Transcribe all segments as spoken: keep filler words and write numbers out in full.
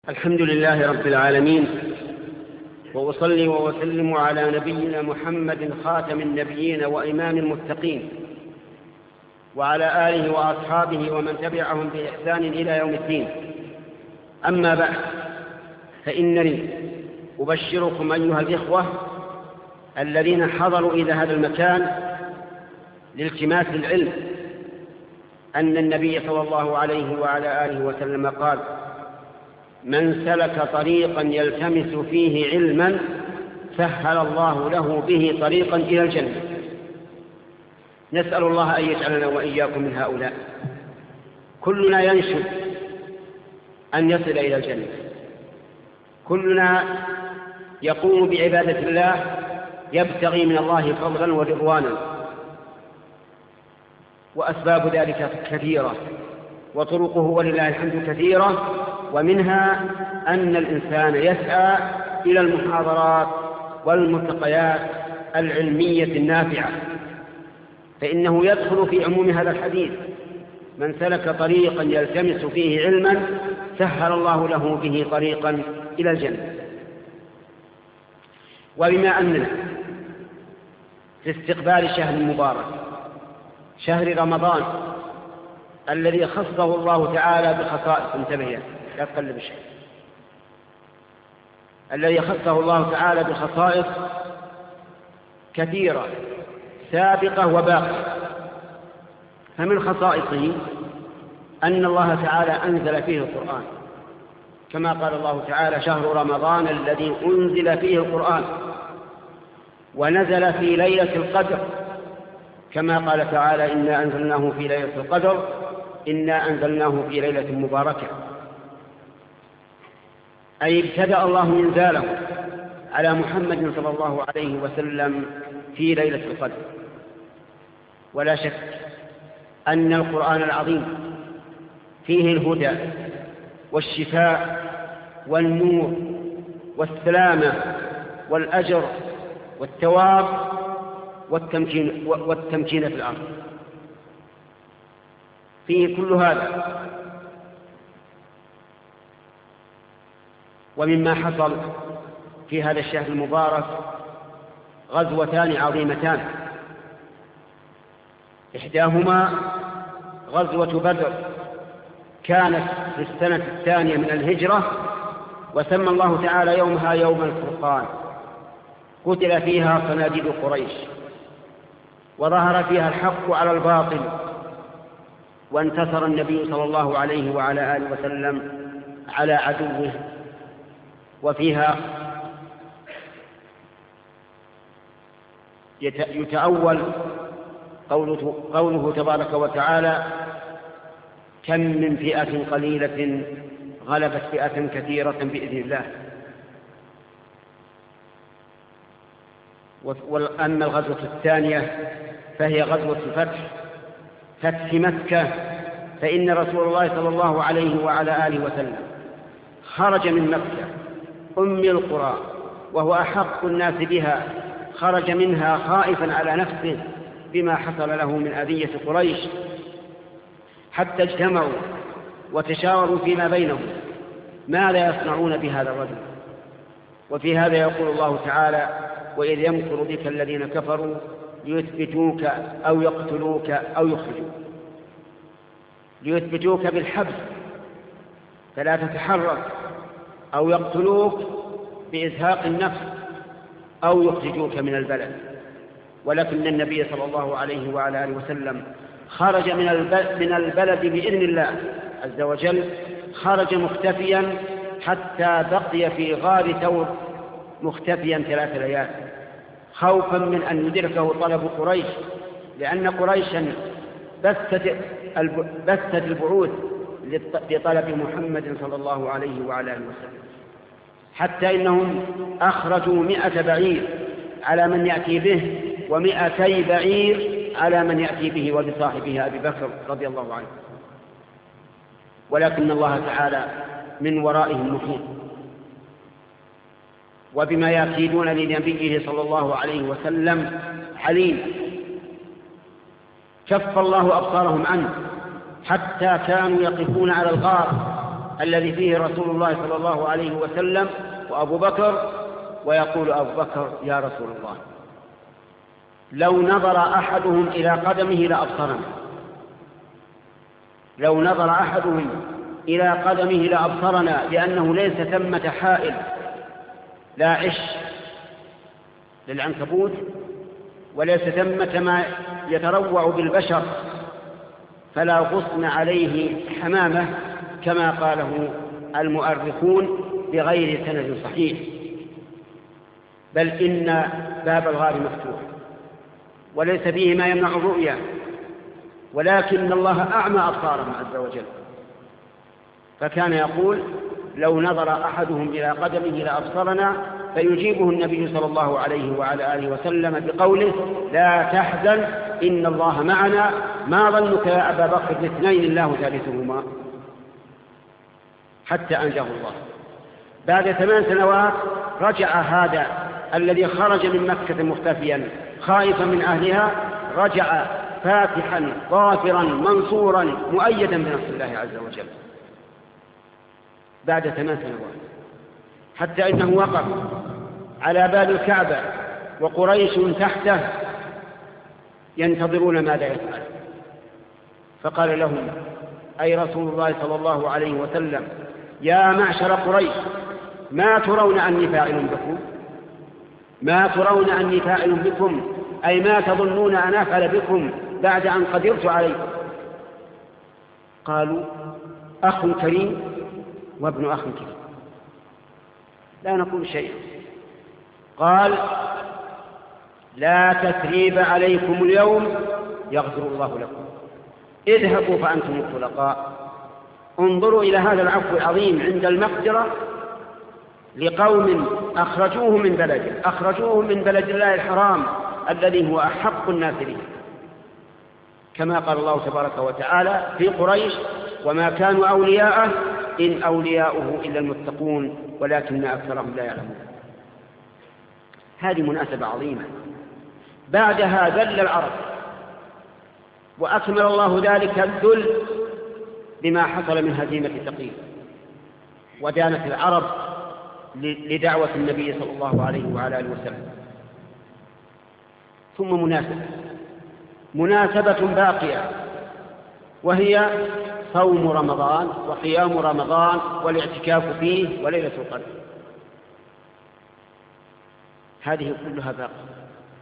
الحمد لله رب العالمين، وأصلي وأسلم على نبينا محمد خاتم النبيين وإمام المتقين، وعلى آله وأصحابه ومن تبعهم بإحسان إلى يوم الدين. أما بعد، فإنني أبشركم أيها الإخوة الذين حضروا إلى هذا المكان لالتماس العلم أن النبي صلى الله عليه وعلى آله وسلم قال: من سلك طريقا يلتمس فيه علما سهل الله له به طريقا إلى الجنة. نسأل الله أن يجعلنا وإياكم من هؤلاء. كلنا ينشد أن يصل إلى الجنة، كلنا يقوم بعبادة الله يبتغي من الله فضلا ورضوانا، وأسباب ذلك كثيرة وطرقه ولله الحمد كثيرة، ومنها أن الإنسان يسعى إلى المحاضرات والملتقيات العلمية النافعة، فإنه يدخل في عموم هذا الحديث: من سلك طريقا يلتمس فيه علما سهل الله له به طريقا إلى الجنة. وبما أننا في استقبال شهر مبارك، شهر رمضان الذي خصه الله تعالى بخصائص، انتبه لا تقلب الشيء، الذي خصه الله تعالى بخصائص كثيرة سابقة وباقية. فمن خصائصه أن الله تعالى أنزل فيه القرآن، كما قال الله تعالى: شهر رمضان الذي أنزل فيه القرآن، ونزل في ليلة القدر، كما قال تعالى: إنا أنزلناه في ليلة القدر إنا أنزلناه في ليلة مباركة. أي ابتدأ الله إنزاله على محمد صلى الله عليه وسلم في ليلة القدر. ولا شك أن القرآن العظيم فيه الهدى والشفاء والنور والسلامة والأجر والثواب والتمكين, والتمكين في الأرض، فيه كل هذا. ومما حصل في هذا الشهر المبارك غزوتان عظيمتان، إحداهما غزوة بدر، كانت في السنة الثانية من الهجرة، وسمى الله تعالى يومها يوم الفرقان. قتل فيها صناديد قريش، وظهر فيها الحق على الباطل، وانتصر النبي صلى الله عليه وعلى آله وسلم على عدوه. وفيها يتأول قوله, قوله تبارك وتعالى: كم من فئة قليلة غلبت فئة كثيرة بإذن الله. وأما الغزوة الثانية فهي غزوة الفتح، فتح مكة، فإن رسول الله صلى الله عليه وعلى آله وسلم خرج من مكة أم القرى وهو أحق الناس بها، خرج منها خائفا على نفسه بما حصل له من أذية قريش، حتى اجتمعوا وتشاوروا فيما بينهم ماذا يصنعون بهذا الرجل. وفي هذا يقول الله تعالى: وإذ يمكر بك الذين كفروا ليثبتوك أو يقتلوك أو يخرجوك. ليثبتوك بالحبس فلا تتحرك، أو يقتلوك بإزهاق النفس، أو يخرجوك من البلد. ولكن النبي صلى الله عليه وعلى آله وسلم خرج من البلد بإذن الله عز وجل، خرج مختفيا حتى بقي في غار ثور مختفيا ثلاث ليال، خوفا من أن يدركه طلب قريش، لأن قريشا بثت البعوث لطلب محمد صلى الله عليه وعلى آله وسلم، حتى إنهم أخرجوا مئة بعير على من يأتي به، ومئتي بعير على من يأتي به وبصاحبه أبي بكر رضي الله عنه. ولكن الله تعالى من ورائهم محيط، وبما يكيدون لنبيه صلى الله عليه وسلم عليم. كف الله أبصارهم عنه حتى كانوا يقفون على الغار الذي فيه رسول الله صلى الله عليه وسلم وأبو بكر، ويقول أبو بكر: يا رسول الله، لو نظر أحدهم إلى قدمه لأبصرنا، لو نظر أحدهم إلى قدمه لأبصرنا، لأنه ليس ثمة حائل لا عش للعنكبوت، وليس ثمة ما يتروع بالبشر فلا غصن عليه حمامة كما قاله المؤرخون بغير سند صحيح، بل إن باب الغار مفتوح وليس فيه ما يمنع الرؤيا، ولكن الله أعمى أبصارهم عز وجل. فكان يقول: لو نظر أحدهم إلى قدمه لأبصرنا، فيجيبه النبي صلى الله عليه وعلى آله وسلم بقوله: لا تحزن إن الله معنا، ما ظنك يا أبا بكر باثنين الله ثالثهما، حتى أنجاه الله. بعد ثمان سنوات رجع هذا الذي خرج من مكة مختفيا خائفا من أهلها، رجع فاتحا ظافرا منصورا مؤيدا بنصر الله عز وجل بعد ثمان سنوات، حتى إنه وقف على باب الكعبة وقريش تحته ينتظرون ماذا يفعل، فقال لهم: أي رسول الله صلى الله عليه وسلم، يا معشر قريش، ما ترون أني فاعل بكم؟ ما ترون أني فاعل بكم؟ أي ما تظنون أن أفعل بكم بعد أن قدرت عليكم؟ قالوا: أخ كريم وابن أخ كريم، لا نقول شيئا. قال: لا تثريب عليكم اليوم، يغفر الله لكم، اذهبوا فأنتم الطلقاء. انظروا إلى هذا العفو العظيم عند المقدرة لقوم أخرجوه من بلده، أخرجوه من بلد الله الحرام الذي هو أحق الناس به، كما قال الله تبارك وتعالى في قريش: وما كانوا أولياءه إن أولياؤه إلا المتقون ولكن أكثرهم لا يعلمون. هذه مناسبة عظيمة. بعدها ذل العرب، وأكمل الله ذلك الذل بما حصل من هزيمة ثقيف، ودانت العرب لدعوة النبي صلى الله عليه وعلى آله وسلم. ثم مناسبة مناسبة باقية، وهي صوم رمضان وقيام رمضان والاعتكاف فيه وليلة القدر. هذه كلها باقية.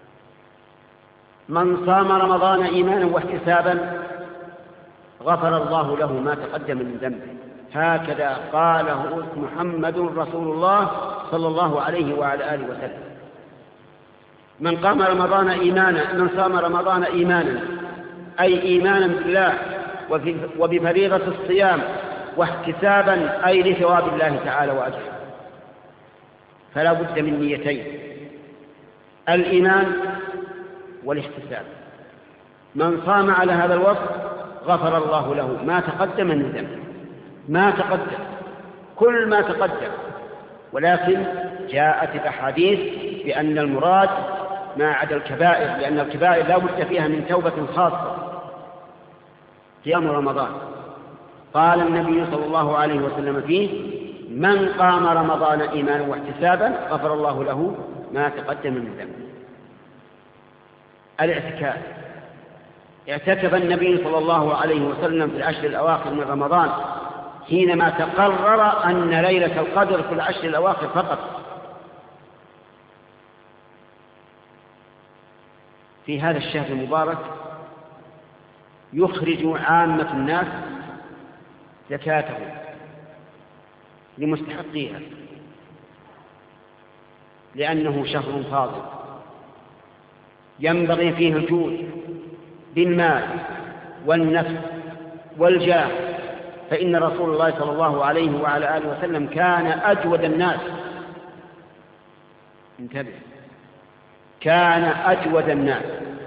من صام رمضان إيمانا واحتسابا غفر الله له ما تقدم من ذنبه، هكذا قاله محمد رسول الله صلى الله عليه وعلى آله وسلم. من قام رمضان إيمانا من صام رمضان إيمانا أي إيمانا بالله وبفريضة الصيام، واحتسابا أي لثواب الله تعالى وأجره. فلا بد من نيتين: الإيمان والاحتساب. من صام على هذا الوصف غفر الله له ما تقدم من ذنبه، ما تقدم، كل ما تقدم. ولكن جاءت الأحاديث بأن المراد ما عدا الكبائر، لأن الكبائر لا بد فيها من توبة خاصة. قيام رمضان قال النبي صلى الله عليه وسلم فيه: من قام رمضان إيمانا واحتسابا غفر الله له ما تقدم من ذنبه. الاعتكاف، اعتكف النبي صلى الله عليه وسلم في العشر الأواخر من رمضان حينما تقرر أن ليلة القدر في العشر الأواخر فقط. في هذا الشهر المبارك يخرج عامة الناس زكاتهم لمستحقيها، لأنه شهر فاضل ينبغي فيه الجود بالمال والنفس والجاه. فإن رسول الله صلى الله عليه وعلى آله وسلم كان أجود الناس، انتبه، كان أجود الناس،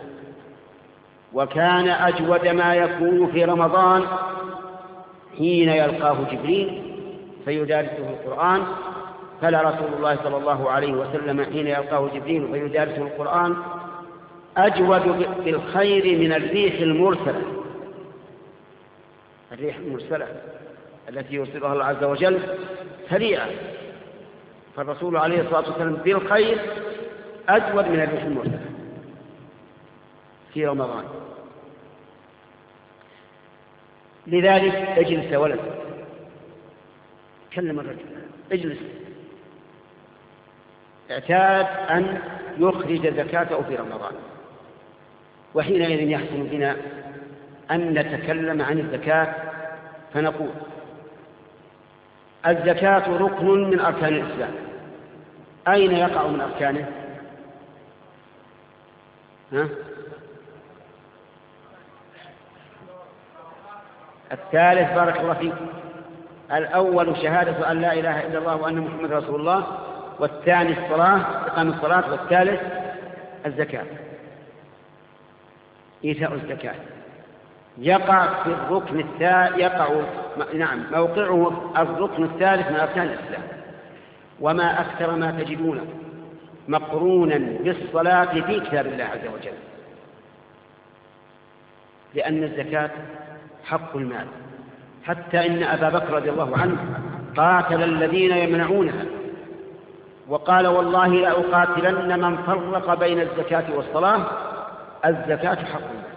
وكان أجود ما يكون في رمضان حين يلقاه جبريل فيدارسه القرآن. فلا رسول الله صلى الله عليه وسلم حين يلقاه جبريل فيدارسه القرآن أجود بالخير من الريح المرسلة. الريح المرسلة التي يرسلها الله عز وجل سريعة، فالرسول عليه الصلاة والسلام بالخير أجود من الريح المرسلة في رمضان. لذلك اجلس يا ولد، كلم الرجل، اجلس. اعتاد أن يخرج زكاته في رمضان، وحينئذ يحسن بنا أن نتكلم عن الزكاة فنقول: الزكاة ركن من أركان الإسلام. أين يقع من أركانه؟ ها؟ الثالث بارك الله فيك. الأول شهادة أن لا إله إلا الله وأن محمد رسول الله، والثاني الصلاة إقام الصلاة، والثالث الزكاة إيتاء الزكاة. يقع في الركن الثالث، يقع نعم موقعه الركن الثالث من أركان الإسلام. وما أكثر ما تجدونه مقرونا بالصلاة في كتاب الله عز وجل، لأن الزكاة حق المال، حتى إن أبا بكر رضي الله عنه قاتل الذين يمنعونها وقال: والله لا أقاتلن من فرق بين الزكاة والصلاة، الزكاة حق المال.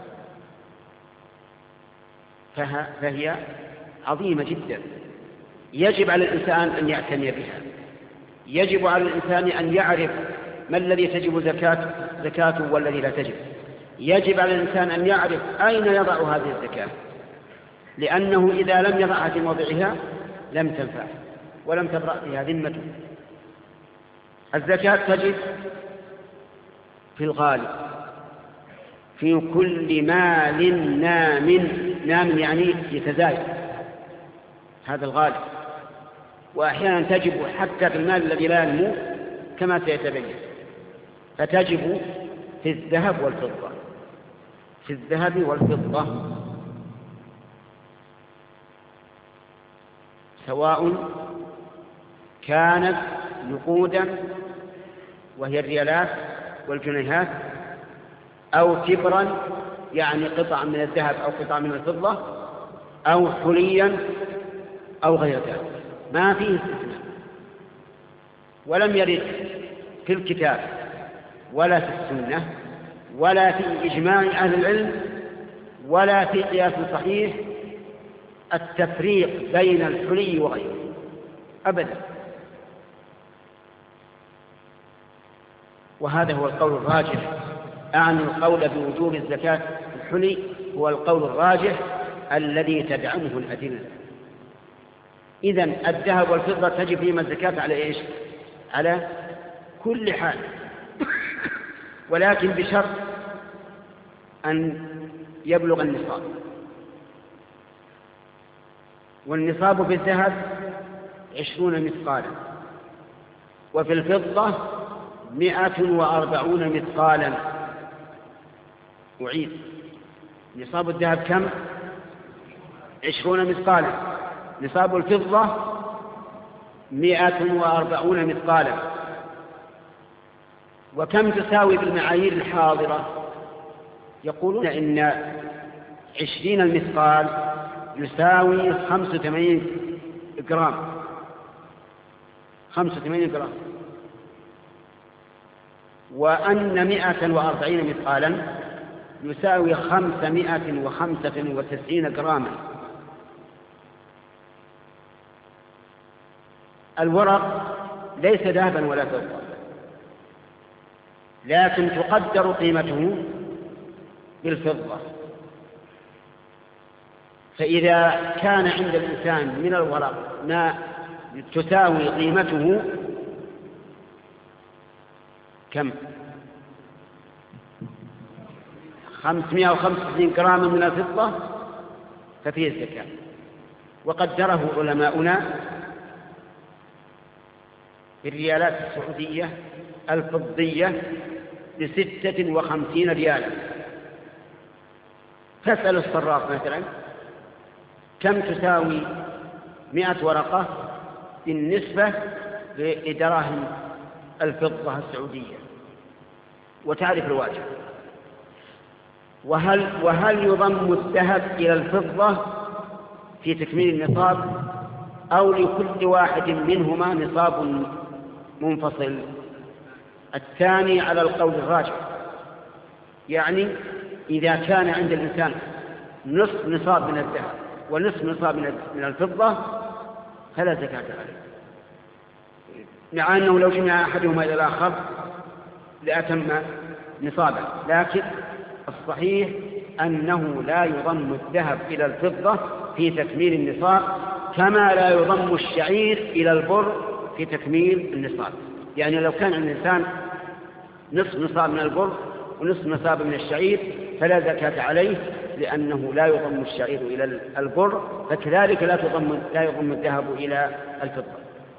فهي عظيمة جدا، يجب على الإنسان أن يعتني بها، يجب على الإنسان أن يعرف ما الذي تجب زكاة زكاته والذي لا تجب. يجب على الإنسان أن يعرف أين يضع هذه الزكاة، لأنه إذا لم يضعها في موضعها لم تنفع ولم تبرأ بها ذمته. الزكاة تجب في الغالب في كل مال نام، نام يعني يتزايد، هذا الغالب. وأحيانا تجب حتى في المال الذي لا ينمو كما سيتبين. فتجب في الذهب والفضة، في الذهب والفضة سواء كانت نقودا وهي الريالات والجنيهات، أو تبرا يعني قطع من الذهب أو قطع من الفضة، أو حليا أو غير ذلك، ما فيه استثناء. ولم يرد في الكتاب ولا في السنة ولا في إجماع أهل العلم ولا في قياس صحيح التفريق بين الحلي وغيره أبدا. وهذا هو القول الراجح، أعني القول بوجوب الزكاة في الحلي هو القول الراجح الذي تدعمه الأدلة. إذن الذهب والفضة تجب فيهما الزكاة على إيش؟ على كل حال، ولكن بشرط أن يبلغ النصاب. والنصاب في الذهب عشرون مثقالا، وفي الفضة مئة وأربعون مثقالا. أعيد: نصاب الذهب كم؟ عشرون مثقالا. نصاب الفضة مئة وأربعون مثقالا. وكم تساوي بالمعايير الحاضرة؟ يقولون إن عشرين المثقال يساوي خمسة وثمانين جرام، خمسة وثمانين جرام، وأن مئة وأربعين مثقالا يساوي خمسمائة وخمسة وتسعين جراما. الورق ليس ذهبا ولا فضة، لكن تقدر قيمته بالفضة. فإذا كان عند الإنسان من الورق ما تساوي قيمته كم؟ خمسمائة وخمسة وتسعين جراما من الفضة ففيه الزكاة. وقدره علماؤنا بالريالات السعودية الفضية بستة وخمسين ريالا. فاسأل الصراف مثلا كم تساوي مئة ورقة بالنسبة لدراهم الفضة السعودية وتعرف الواجب. وهل, وهل يضم الذهب إلى الفضة في تكميل النصاب؟ أو لكل واحد منهما نصاب منفصل؟ الثاني على القول الراجح، يعني إذا كان عند الإنسان نصف نصاب من الذهب ونصف نصاب من الفضة فلا زكاة عليه، مع أنه لو جمع أحدهما إلى الآخر لأتم نصابا، لكن الصحيح أنه لا يضم الذهب إلى الفضة في تكميل النصاب، كما لا يضم الشعير إلى البر في تكميل النصاب. يعني لو كان عند الإنسان نصف نصاب من البر ونصف نصاب من الشعير فلا زكاة عليه، لأنه لا يضم الشعير إلى البر، فكذلك لا تضم لا يضم الذهب إلى الفضة.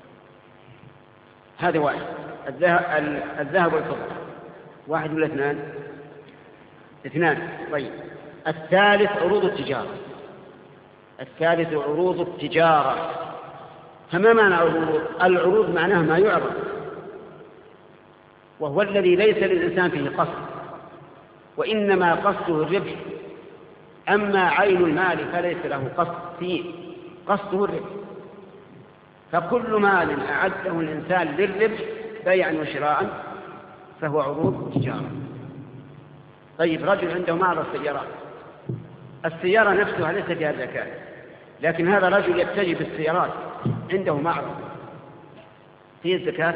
هذا واحد، الذهب والفضة واحد ولا اثنان؟ اثنان. طيب الثالث عروض التجارة. الثالث عروض التجارة. فما معنى عروض؟ العروض معناها ما يعرض، وهو الذي ليس للإنسان فيه قصد، وإنما قصده الربح. أما عين المال فليس له قصد فيه، قصده الربح. فكل مال أعده الإنسان للربح بيعا وشراء فهو عروض تجارة. طيب رجل عنده معرض سيارات، السيارة نفسها ليس فيها زكاة، لكن هذا رجل يتجه بالسيارات عنده معرض فيه الزكاة.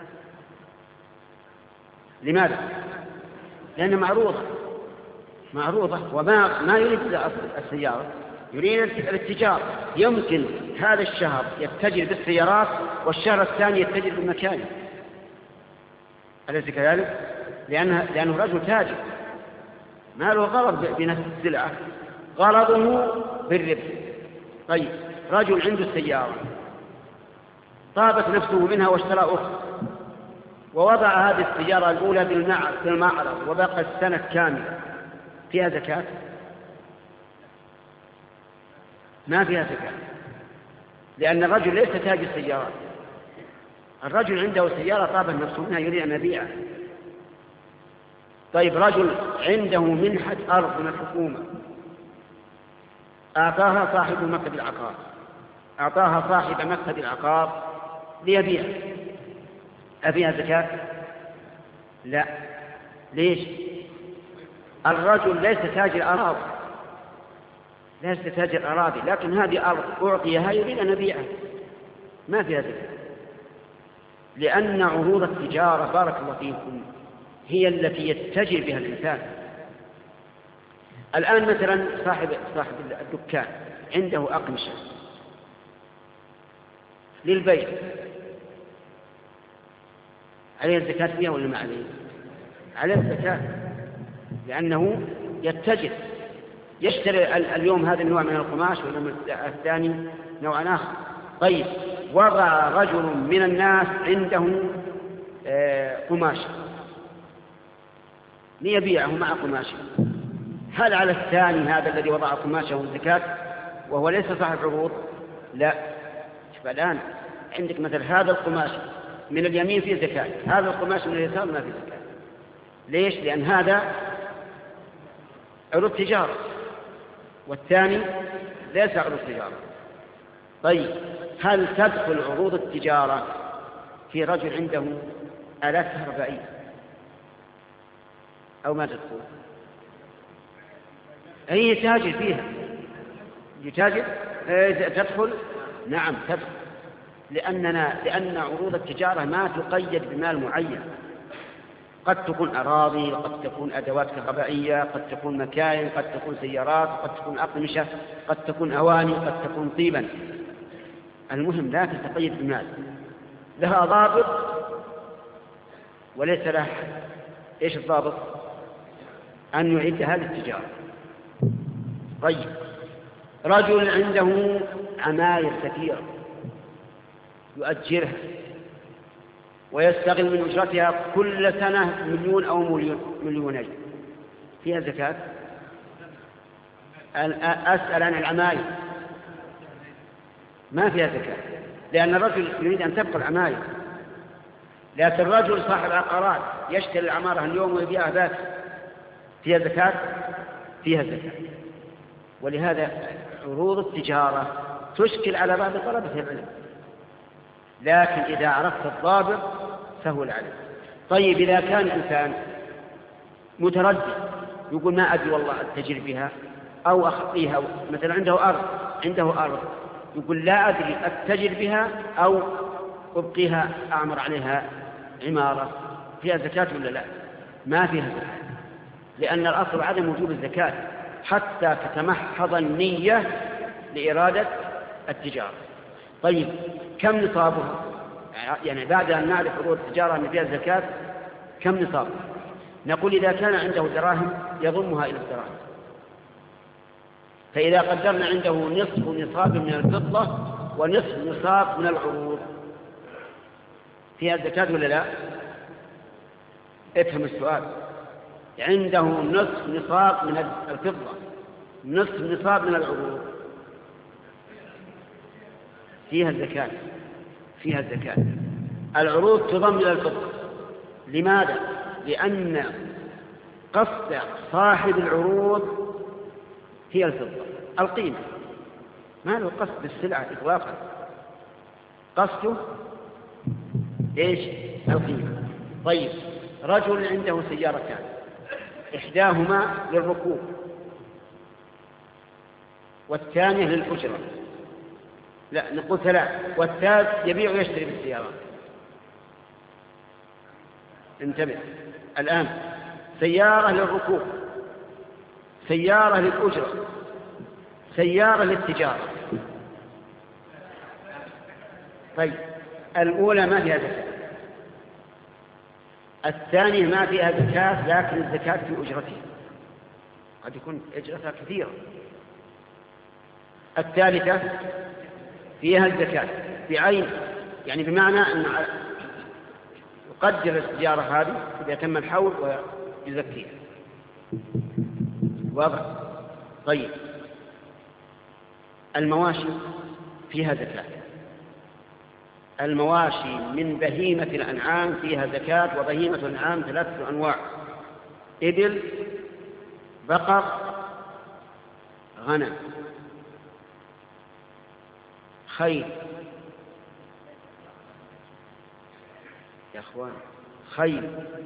لماذا؟ لأنها معروضة معروضة وما ما يريد السيارة، يريد التجارة. يمكن هذا الشهر يتجر بالسيارات والشهر الثاني يتجر بالمكان، أليس كذلك؟ لأنه, لأنه رجل تاجر ما له غرض بنفس السلعة، غرضه بالربح. طيب رجل عنده السيارة طابت نفسه منها واشترى أخرى ووضع هذه السيارة الأولى بالمعرض وبقى السنة كاملة، فيها زكاة؟ ما فيها زكاة، لأن الرجل ليس تاجر سيارات. الرجل عنده سيارة طابت نفسه منها يريد أن يبيعها. طيب رجل عنده منحة أرض من الحكومة أعطاها صاحب مكتب العقار أعطاها صاحب مكتب العقار ليبيع، أفيها زكاة؟ لا. ليش؟ الرجل ليس تاجر أراضي ليس تاجر أراضي لكن هذه أرض أعطيها يريد أن يبيعها، ما فيها زكاة، لأن عروض التجارة بارك الله فيكم هي التي يتجر بها الإنسان. الآن مثلا صاحب صاحب الدكان عنده أقمشة للبيع، عليه الزكاة فيها ولا ما عليه؟ عليه الزكاة، لأنه يتجر، يشتري اليوم هذا النوع من القماش واليوم الثاني نوع آخر. طيب وضع رجل من الناس عنده قماش ليبيعه مع قماشه، هل على الثاني هذا الذي وضع قماشه الزكاة وهو ليس صاحب عروض؟ لا. شوف الآن عندك مثل هذا القماش من اليمين فيه زكاة، هذا القماش من اليسار ما فيه زكاة. ليش؟ لأن هذا عروض تجارة والثاني ليس عروض تجارة. طيب هل تدخل عروض التجارة في رجل عنده آلات كهربائية أو ما تدخل؟ أي تاجر فيها يتاجر تدخل؟ نعم تدخل، لأننا لأن عروض التجارة ما تقيد بمال معين، قد تكون أراضي، قد تكون أدوات كهربائية، قد تكون مكاين، قد تكون سيارات، قد تكون أقمشة، قد تكون أواني، قد تكون طيبا. المهم لا تتقيد بمال، لها ضابط وليس لها. إيش الضابط؟ أن يعدها للتجارة. طيب رجل عنده عماير كثيرة يؤجرها ويستغل من أجرتها كل سنة مليون أو مليونين، فيها زكاة؟ أسأل عن العماير، ما فيها زكاة، لأن الرجل يريد أن تبقى العماير. لكن الرجل صاحب عقارات يشتري العمارة اليوم ويبيعها ذات، فيها زكاة؟ فيها زكاة. ولهذا عروض التجارة تشكل على بعض طلبة العلم، لكن إذا عرفت الضابط سهل عليك. طيب إذا كان إنسان متردد يقول ما أدري والله أتجر بها أو أخطيها، مثلا عنده أرض عنده أرض يقول لا أدري أتجر بها أو أبقيها أعمر عليها عمارة، فيها زكاة ولا لا؟ ما فيها زكاة، لأن الأصل عدم وجوب الزكاة حتى تتمحض النية لإرادة التجارة. طيب كم نصابها؟ يعني بعد أن نعرف عروض التجارة أن فيها الزكاة كم نصابها؟ نقول إذا كان عنده دراهم يضمها إلى الدراهم، فإذا قدرنا عنده نصف نصاب من الفضة ونصف نصاب من العروض فيها الزكاة ولا لا؟ افهم السؤال. عنده نصف نصاب من الفضة نصف نصاب من العروض فيها الزكاة فيها الزكاة. العروض تضم إلى الفضة. لماذا؟ لأن قصد صاحب العروض هي الفضة، القيمة، ما له قصد بالسلعة إطلاقا، قصده إيش؟ القيمة. طيب رجل عنده سيارتان، إحداهما للركوب والثانية للأجرة، لا نقول ثلاث، والثالث يبيع ويشتري بالسيارات. انتبه الآن، سيارة للركوب، سيارة للأجرة، سيارة للتجارة. طيب الأولى ما فيها زكاة، الثانية ما فيها زكاة لكن الزكاة في أجرتها، قد يكون أجرتها كثيرة. الثالثة فيها الزكاة بعين، يعني بمعنى أن يقدر السيارة هذه إذا تم الحول ويزكيها. واضح؟ طيب المواشي فيها زكاة، المواشي من بهيمة الأنعام فيها زكاة، وبهيمة الأنعام ثلاثة أنواع: إبل، بقر، غنم، خيل. يا أخوان خيل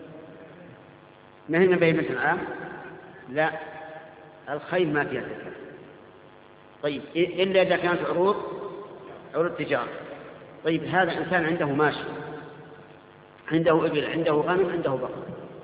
ما هي من بهيمة الأنعام؟ لا، الخيل ما فيها زكاة. طيب إلا إذا كانت عروض عروض تجارة. طيب هذا إنسان عنده ماشي، عنده إبل، عنده غنم، عنده بقر،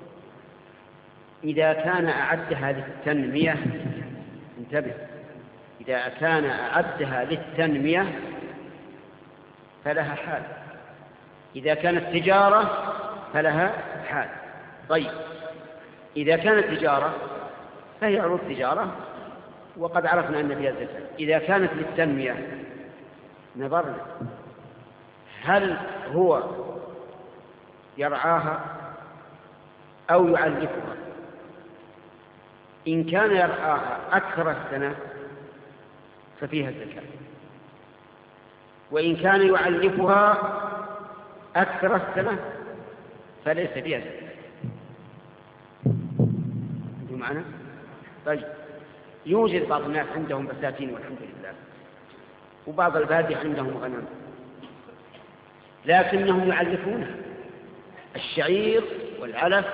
إذا كان أعدها للتنمية، انتبه، إذا كان أعدها للتنمية فلها حال، إذا كانت تجارة فلها حال. طيب إذا كانت تجارة فهي عروض تجارة وقد عرفنا أن فيها زكاة. إذا كانت للتنمية نظرنا هل هو يرعاها أو يعلفها. إن كان يرعاها أكثر السنة ففيها الزكاة، وإن كان يعلفها أكثر السنة فليس فيها زكاة. أنتم معنا؟ طيب يوجد بعض الناس عندهم بساتين والحمد لله، وبعض البادية عندهم غنم، لكنهم يعلفونها الشعير والعلف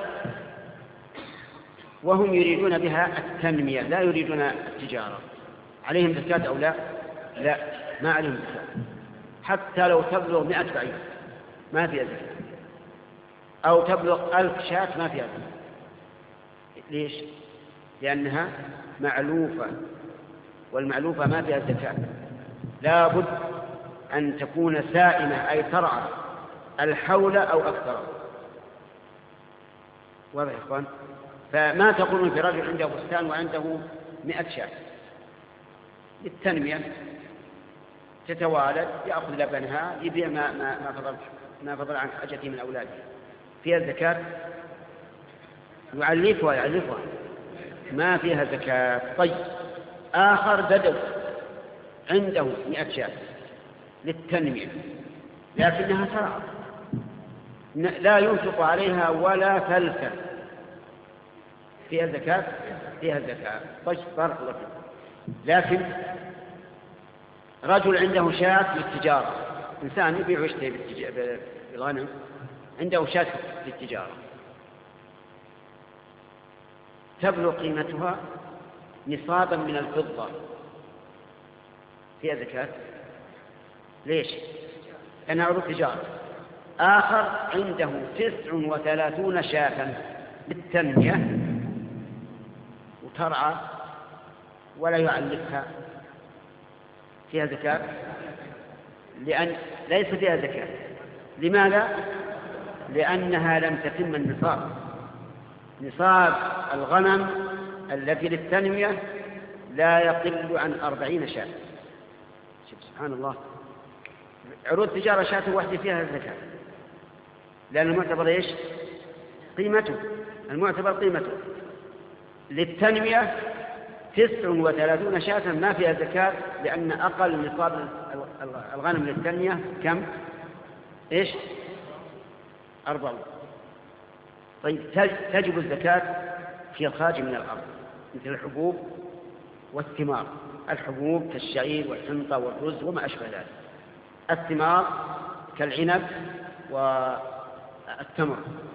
وهم يريدون بها التنمية لا يريدون التجارة. عليهم زكاة أو لا؟ لا، ما عليهم زكاة، حتى لو تبلغ مئة بعير ما فيها زكاة، أو تبلغ ألف شاة ما فيها زكاة. ليش؟ لأنها معلوفة، والمعلوفة ما فيها زكاة. لا بد أن تكون سائمة أي ترعى الحول أو أكثر. واضح يا إخوان؟ فما تقولون في رجل عنده بستان وعنده مئة شاة للتنمية تتوالد، يأخذ لبنها، يبيع ما, ما, ما, فضل, ما فضل عن حاجته من أولاده، فيها الزكاة؟ يعلفها يعلفها ما فيها زكاة. طيب آخر بدو عنده مئة شاة للتنمية لكنها ترعى لا ينفق عليها ولا فلسة، فيها زكاة؟ فيها زكاة. طيب بارك الله فيك. لكن رجل عنده شاة للتجارة، إنسان يبيع ويشتري بالغنم، عنده شاة للتجارة تبلغ قيمتها نصابا من الفضة، فيها زكاة. ليش؟ لأنها عروض تجارة. آخر عنده تسع وثلاثون شاة بالتنمية وترعى ولا يعلفها، فيها زكاة؟ لأن ليس فيها زكاة. لماذا؟ لأنها لم تتم النصاب. نصاب الغنم التي للتنمية لا يقل عن أربعين شاة. سبحان الله، عروض تجارة شاة واحدة فيها زكاة، لأن المعتبر إيش؟ قيمته، المعتبر قيمته. للتنمية تسع وثلاثون شاة ما فيها زكاة، لأن أقل نصاب الغنم للتنمية كم؟ إيش؟ أربعون. طيب تجب الزكاة في الخارج من الأرض مثل الحبوب والثمار. الحبوب كالشعير والحنطة والرز وما أشبه ذلك. الثمار كالعنب والتمر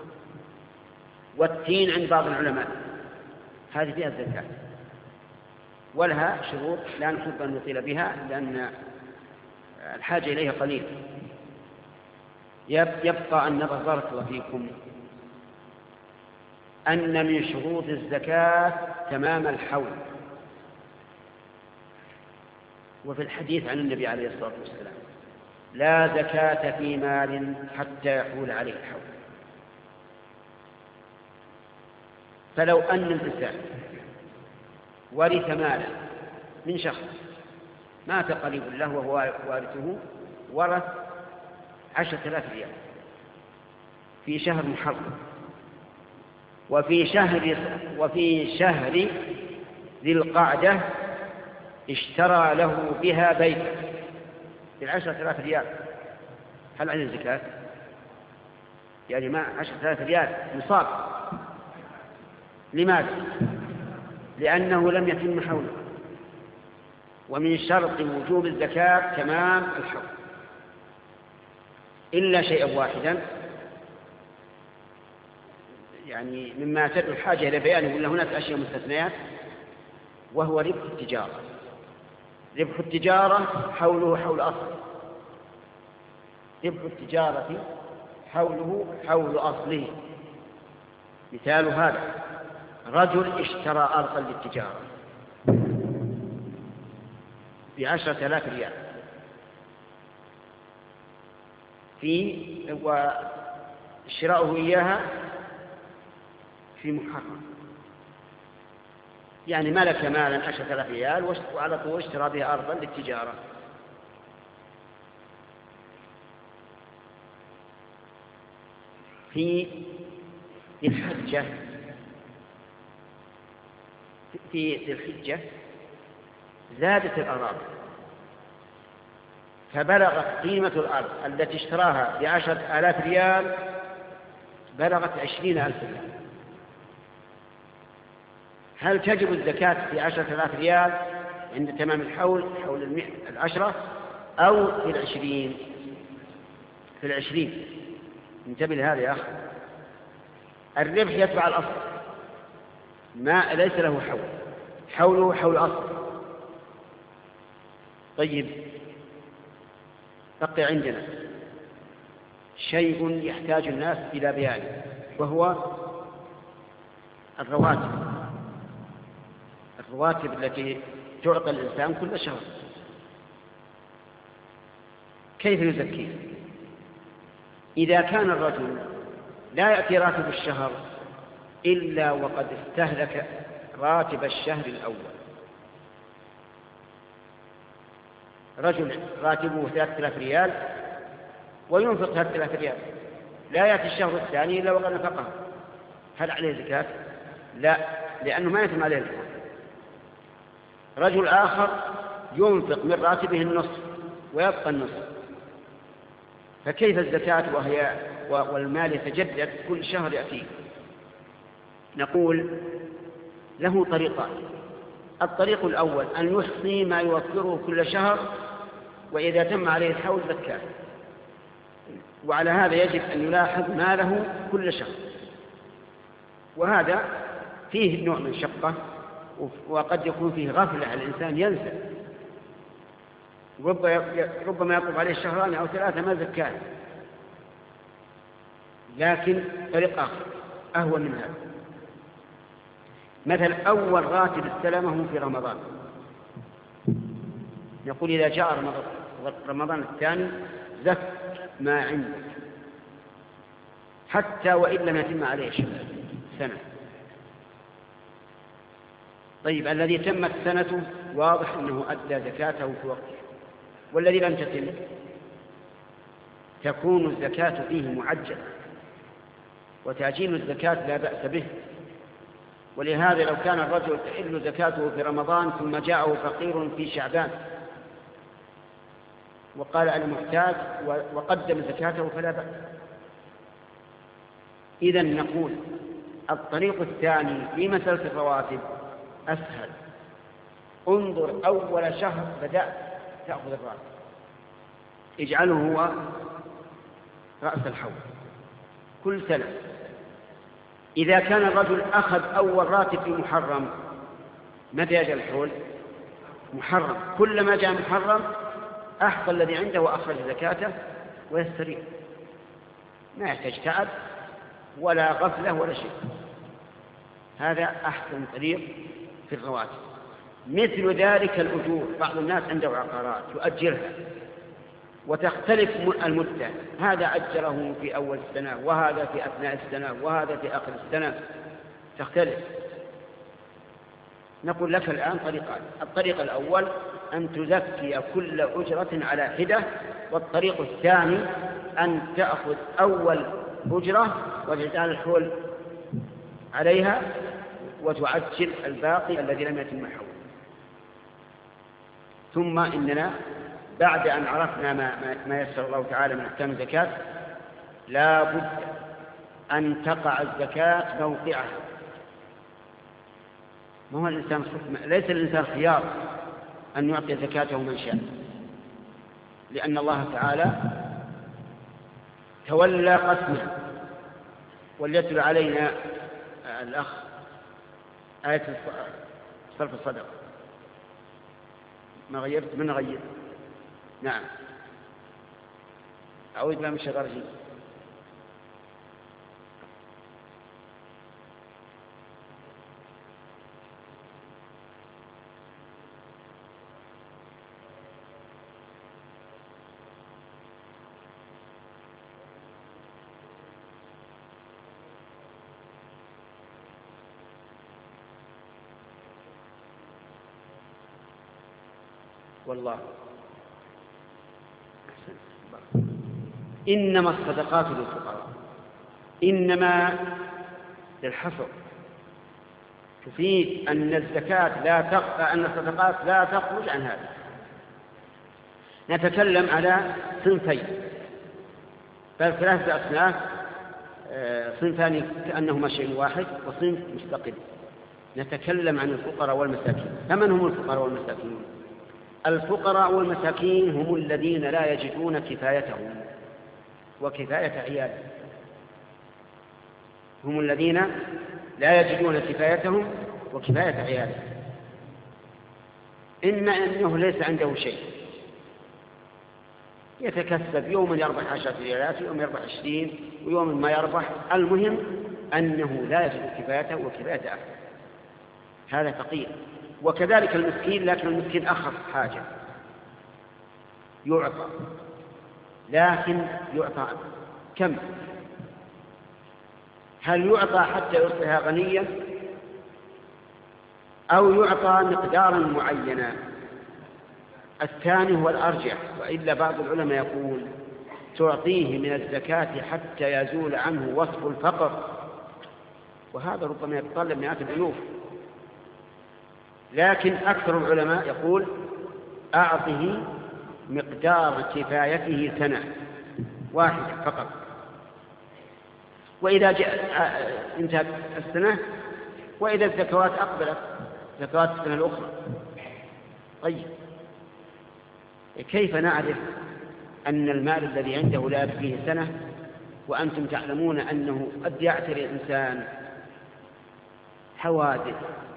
والتين عند بعض العلماء، هذه فيها الزكاة ولها شروط لا نحب أن نطيل بها لأن الحاجة إليها قليل. يبقى أن نظر بارك الله فيكم أن من شروط الزكاة تمام الحول، وفي الحديث عن النبي عليه الصلاة والسلام لا زكاة في مال حتى يحول عليه الحول. فلو أن الإنسان ورث مالا من شخص مات قريب له وهو وارثه، ورث عشرة آلاف ريال في شهر محرم، وفي شهر وفي شهر ذي القعدة اشترى له بها بيتا بالعشرة آلاف ريال، هل عليه الزكاة؟ يعني ما عشرة آلاف ريال نصاب. لماذا؟ لأنه لم يتم حوله، ومن شرط وجوب الزكاة تمام الحول إلا شيئا واحدا، يعني مما تدعو الحاجة إلى بيانه، ولا هناك أشياء مستثنيات، وهو ربح التجارة. ربح التجارة حوله حول أصل، ربح التجارة حوله حول أصله. مثال هذا: رجل اشترى أرضا للتجارة بعشرة آلاف ريال في وشراؤه إياها في محرم، يعني ملك مالا عشرة آلاف ريال وعلى طول اشترى بها أرضا للتجارة. في الحجة في ذي الحجة زادت الأراضي فبلغت قيمة الأرض التي اشتراها بعشرة آلاف ريال بلغت عشرين ألف ريال. هل تجب الزكاة في عشرة آلاف ريال عند تمام الحول حول العشرة أو في العشرين؟ في العشرين. انتبه لهذا يا أخي، الربح يتبع الأصل، ما ليس له حول، حوله حول أصل. طيب بقي عندنا شيء يحتاج الناس إلى بيانه، وهو الرواتب الرواتب التي تعطى الإنسان كل شهر، كيف يزكيه؟ إذا كان الرجل لا يأتي راتب الشهر إلا وقد استهلك راتب الشهر الأول، رجل راتبه ثلاثة آلاف ريال وينفق ثلاثة آلاف ريال، لا يأتي الشهر الثاني إلا وقد نفقه، هل عليه زكاة؟ لا، لأنه ما يتم عليه الزكاة. رجل آخر ينفق من راتبه النصف ويبقى النصف، فكيف الزكاة وهي والمال يتجدد كل شهر يأتيه؟ نقول له طريقان. الطريق الأول أن يحصي ما يوفره كل شهر وإذا تم عليه الحول زكاه. وعلى هذا يجب أن يلاحظ ماله كل شهر، وهذا فيه نوع من شقة، وقد يكون فيه غفلة، الإنسان ينسى، ربما يطلب عليه شهران أو ثلاثة ما زكاه. لكن طريق آخر أهون من هذا، مثل أول راتب استلمه في رمضان، يقول إذا جاء رمضان, رمضان الثاني زك ما عندك حتى وإن لم يتم عليه سنة. طيب الذي تمت سنته واضح أنه أدى زكاته في وقته، والذي لم تتم تكون الزكاة فيه معجلة، وتأجيل الزكاة لا بأس به. ولهذا لو كان الرجل تحل زكاته في رمضان ثم جاءه فقير في شعبان وقال أنا محتاج وقدم زكاته فلا بأس. إذن نقول الطريق الثاني في مسألة الرواتب أسهل. انظر أول شهر بدأت تأخذ الراتب، اجعله هو رأس الحول كل سنة. إذا كان الرجل أخذ أول راتب في محرم، متى يجي الحول؟ محرم. كلما جاء محرم أحصى الذي عنده وأخرج زكاته ويستريح، ما يحتاج تعب ولا غفلة ولا شيء. هذا أحسن طريق في الرواتب. مثل ذلك الأجور، بعض الناس عنده عقارات يؤجرها وتختلف المدة، هذا أجره في أول السنة وهذا في أثناء السنة وهذا في آخر السنة، تختلف. نقول لك الآن طريقان: الطريق الأول أن تزكي كل أجرة على حدة، والطريق الثاني أن تأخذ أول أجرة وتجعل الحول عليها وتعجل الباقي الذي لم يتم حوله. ثم إننا بعد أن عرفنا ما, ما يسر الله تعالى من أحكام الزكاة لا بد أن تقع الزكاة موقعها. ما هو الإنسان ليس الإنسان خيار أن يعطي زكاته من شاء، لأن الله تعالى تولى قسمه. وليتل علينا الأخ آية صرف الصدقة. ما غيرت من غير. نعم. أعوذ بالله من الشيطان الرجيم. والله إنما الصدقات للفقراء، إنما للحصر، تفيد أن الزكاة لا تقع، أن الصدقات لا تخرج عن هذا. نتكلم على صنفين، بل ثلاثة أصناف، صنفان كأنهما شيء واحد وصنف مستقل. نتكلم عن الفقراء والمساكين. فمن هم الفقراء والمساكين؟ الفقراء والمساكين هم الذين لا يجدون كفايتهم وكفاية عيالهم، هم الذين لا يجدون كفايتهم وكفاية عيالهم. إما أنه ليس عنده شيء، يتكسب، يوم يربح عشرة ريالات، يوم يربح عشرين، ويوم ما يربح، المهم أنه لا يجد كفايته وكفاية أهله، هذا فقير. وكذلك المسكين، لكن المسكين أخف حاجة، يعطى، لكن يعطى كم؟ هل يعطى حتى يصبح غنيا، أو يعطى مقدارا معينا؟ الثاني هو الأرجح، وإلا بعض العلماء يقول تعطيه من الزكاة حتى يزول عنه وصف الفقر، وهذا ربما يتطلب مئات الألوف. لكن أكثر العلماء يقول أعطه مقدار كفايته سنة واحدة فقط، وإذا جاء انتهت السنة، وإذا الزكوات أقبلت، زكوات السنة الأخرى. طيب، كيف نعرف أن المال الذي عنده لا يكفيه سنة وأنتم تعلمون أنه قد يعتري الإنسان حوادث،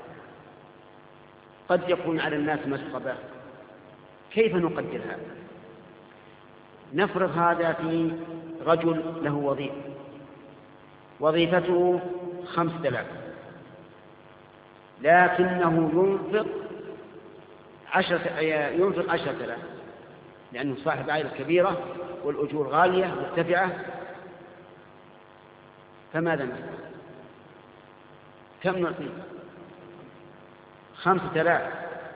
قد يكون على الناس مسخبة؟ كيف نقدر هذا؟ نفرض هذا في رجل له وظيفة، وظيفته خمسة آلاف، لكنه ينفق عشرة ينفق عشرة آلاف لأنه صاحب عائلة كبيرة والأجور غالية مرتفعة، فماذا نفعل؟ كم نعطيه؟ خمسة آلاف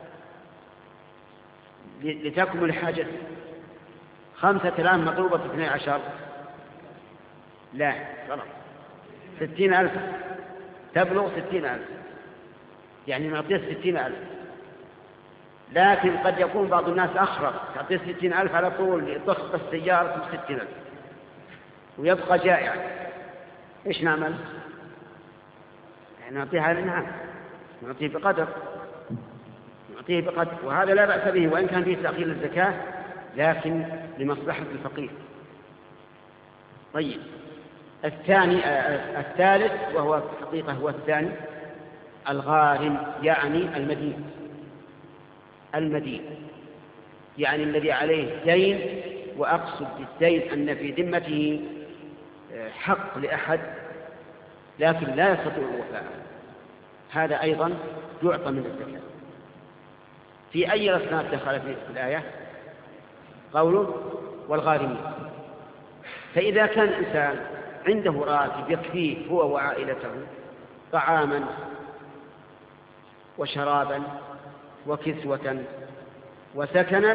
لتكمل حاجته. خمسة آلاف مضروبة في اثني عشر، لا غلط، ستين ألف، تبلغ ستين ألف، يعني نعطيه ستين ألف. لكن قد يكون بعض الناس أخرق، تعطيه ستين ألف على طول تخطف السيارة بستين ألف ويبقى جائع، إيش نعمل؟ نعطيه على نعم، نعطيه بقدر، نعطيه بقدر، وهذا لا بأس به وإن كان فيه تأخير الزكاة، لكن لمصلحة الفقير. طيب الثاني الثالث وهو في الحقيقة هو الثاني، الغارم، يعني المدين. المدين يعني الذي عليه دين، وأقصد بالدين أن في ذمته حق لأحد لكن لا يستطيع الوفاء، هذا أيضا يعطى من الزكاة. في أي الأصناف دخل في الآية؟ قوله والغارمين. فإذا كان الإنسان عنده راتب يكفيه هو وعائلته طعاما وشرابا وكسوة وسكنا،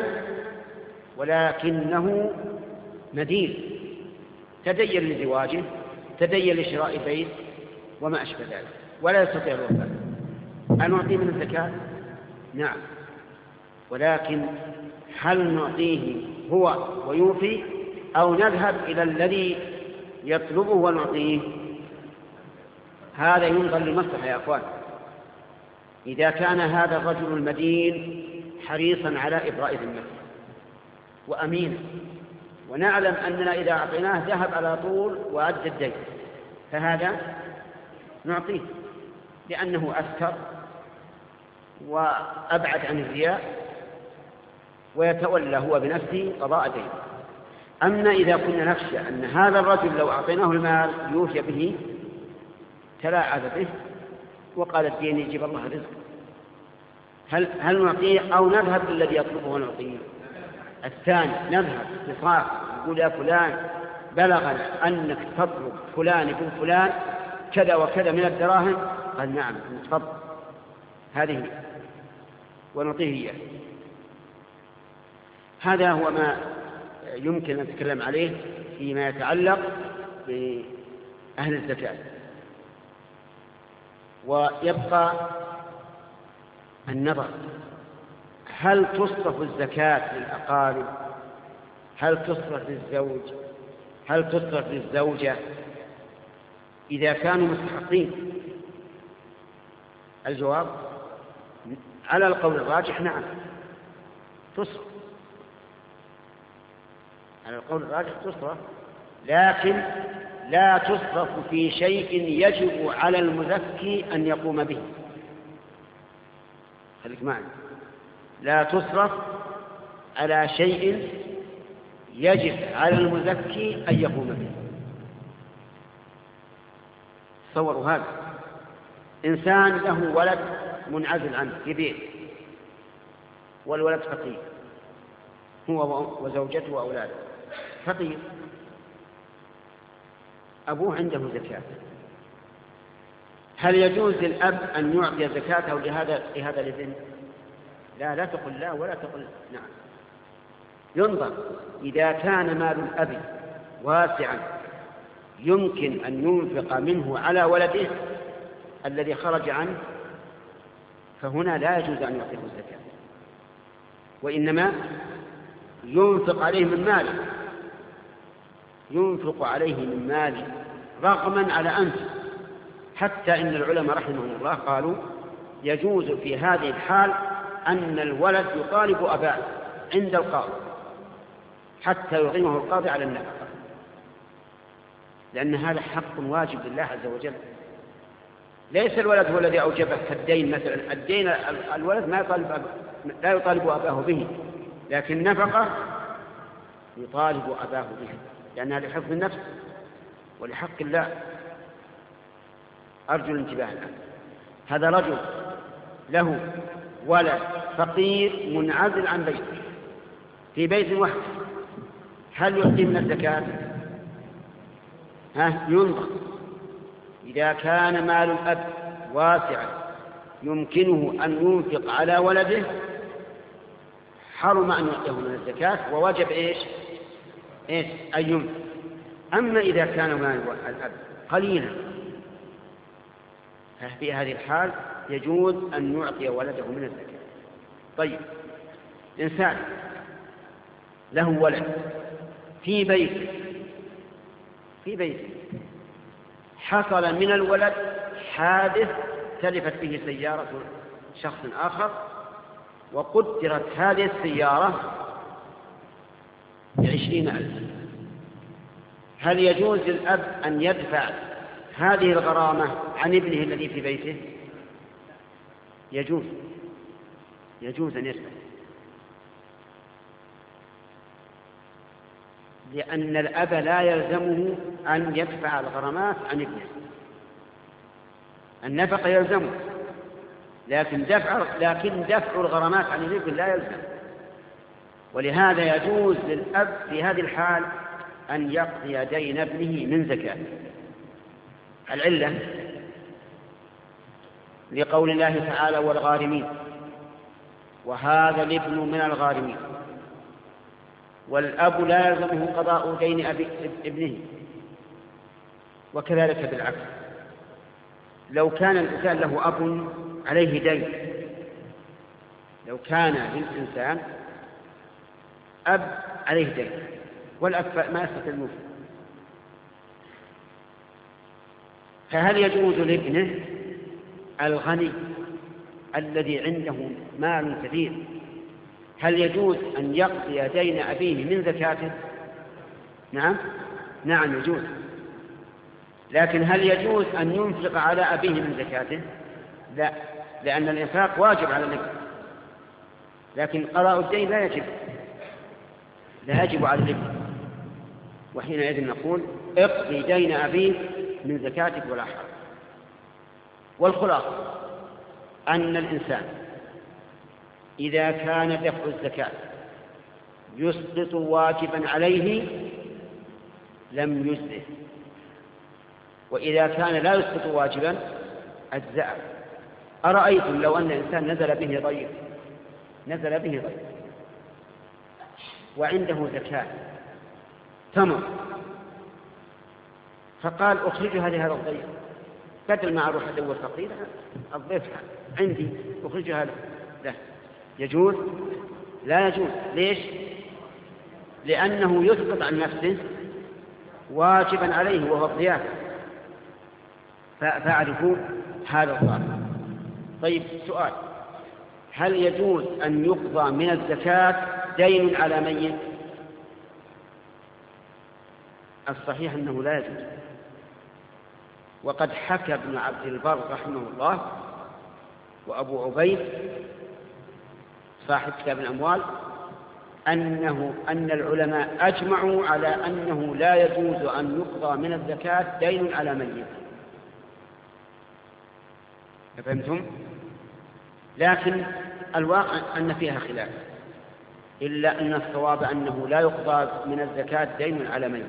ولكنه مدين، تدين لزواجه، تدين لشراء بيت وما أشبه ذلك، ولا يستطيع الوفاء، هل نعطيه من الزكاة؟ نعم، ولكن هل نعطيه هو ويوفي أو نذهب إلى الذي يطلبه ونعطيه؟ هذا ينظر للمصلحة يا أخوان. إذا كان هذا الرجل المدين حريصا على إبراء ذمته وأمينا، ونعلم أننا إذا أعطيناه ذهب على طول وأدى الدين، فهذا نعطيه لأنه أذكر وأبعد عن الرياء ويتولى هو بنفسه قضاء دين. أما إذا كنا نخشى أن هذا الرجل لو أعطيناه المال يوفي به تلاعب به وقال الدين يجيب الله رزق، هل هل نعطيه أو نذهب للذي يطلبه ونعطيه؟ الثاني، نذهب نصاح نقول يا فلان بلغنا أنك تطلب فلان ابن فلان كذا وكذا من الدراهم، قال نعم تفضل هذه ونعطيه إياه. هذا هو ما يمكن أن نتكلم عليه فيما يتعلق بأهل الزكاة. ويبقى النظر، هل تصرف الزكاة للأقارب؟ هل تصرف للزوج؟ هل تصرف للزوجة إذا كانوا مستحقين؟ الجواب على القول الراجح نعم تصرف، على القول الراجح تصرف، لكن لا تصرف في شيء يجب على المزكي أن يقوم به. خليك معي، لا تصرف على شيء يجب على المزكي أن يقوم به. تصوروا هذا، إنسان له ولد منعزل عنه في بيت، والولد فقير، هو وزوجته وأولاده فقير، أبوه عنده زكاة، هل يجوز للأب أن يعطي زكاته لهذا لهذا الابن؟ لا، لا تقل لا ولا تقل نعم. ينظر، إذا كان مال الأب واسعا يمكن أن ينفق منه على ولده الذي خرج عنه، فهنا لا يجوز أن يعطيه الزكاة، وإنما ينفق عليه من ماله، ينفق عليه من ماله رغما على أنفه. حتى إن العلماء رحمهم الله قالوا يجوز في هذه الحال أن الولد يطالب أباه عند القاضي حتى يقيمه القاضي على النفقة، لأن هذا حق واجب لله عز وجل. ليس الولد هو الذي أوجبه كالدين مثلا، الدين الولد ما يطالب لا يطالب أباه به، لكن نفقة يطالب أباه به، لأنها لحفظ النفس ولحق الله. أرجو الانتباه الآن. هذا رجل له ولد فقير منعزل عن بيته في بيت وحده، هل يعطي من الزكاة؟ ها ينظر. إذا كان مال الأب واسعا يمكنه أن ينفق على ولده حرم أن يعطيه من الزكاة، ووجب إيش إيش أن ينفق. أما إذا كان مال الأب قليلا ففي هذه الحال يجوز أن يعطي ولده من الزكاة. طيب، إنسان له ولد في بيت في بيت حصل من الولد حادث تلفت به سيارة شخص آخر، وقدرت هذه السيارة بعشرين ألف. هل يجوز للأب أن يدفع هذه الغرامة عن ابنه الذي في بيته؟ يجوز يجوز أن يدفع، لأن الأب لا يلزمه أن يدفع الغرامات عن ابنه. النفقة يلزمه، لكن دفع لكن دفع الغرامات عن الابن لا يلزم. ولهذا يجوز للأب في هذه الحال أن يقضي دين ابنه من زكاة. العلة لقول الله تعالى والغارمين، وهذا الابن من الغارمين، والأب لا يلزمه قضاء دين أبي ابنه. وكذلك بالعكس، لو كان الإنسان له أب عليه دين، لو كان للإنسان أب عليه دين والأب ما يستطيع الموت، فهل يجوز لابنه الغني الذي عنده مال كثير، هل يجوز أن يقضي دين أبيه من زكاته؟ نعم نعم يجوز. لكن هل يجوز أن ينفق على أبيه من زكاته؟ لا، لأن الإنفاق واجب على الابن، لكن قضاء الدين لا يجب لا يجب على الابن. وحينئذ نقول اقضي دين أبيك من زكاتك ولا حرج. والخلاصة أن الإنسان إذا كان دفع الزكاة يسقط واجبا عليه لم يجزه، وإذا كان لا يسقط واجبا أجزأ. أرأيتم لو أن إنسان نزل به ضيف نزل به ضيف وعنده زكاة تمر، فقال أخرجها لهذا الضيف بدل ما أروح أدور فقير، الضيف عندي أخرجها له، يجوز؟ لا يجوز. ليش؟ لأنه يسقط عن نفسه واجبا عليه وهو الضيافة، فأعرفوا هذا الظاهر. طيب سؤال، هل يجوز أن يقضى من الزكاة دين على ميت؟ الصحيح أنه لا يجوز. وقد حكى ابن عبد البر رحمه الله وأبو عبيد صاحب كتاب الأموال أنه أن العلماء أجمعوا على أنه لا يجوز أن يقضى من الزكاة دين على ميت. فهمتم؟ لكن الواقع أن فيها خلاف، إلا أن الصواب أنه لا يقضى من الزكاة دين على ميت.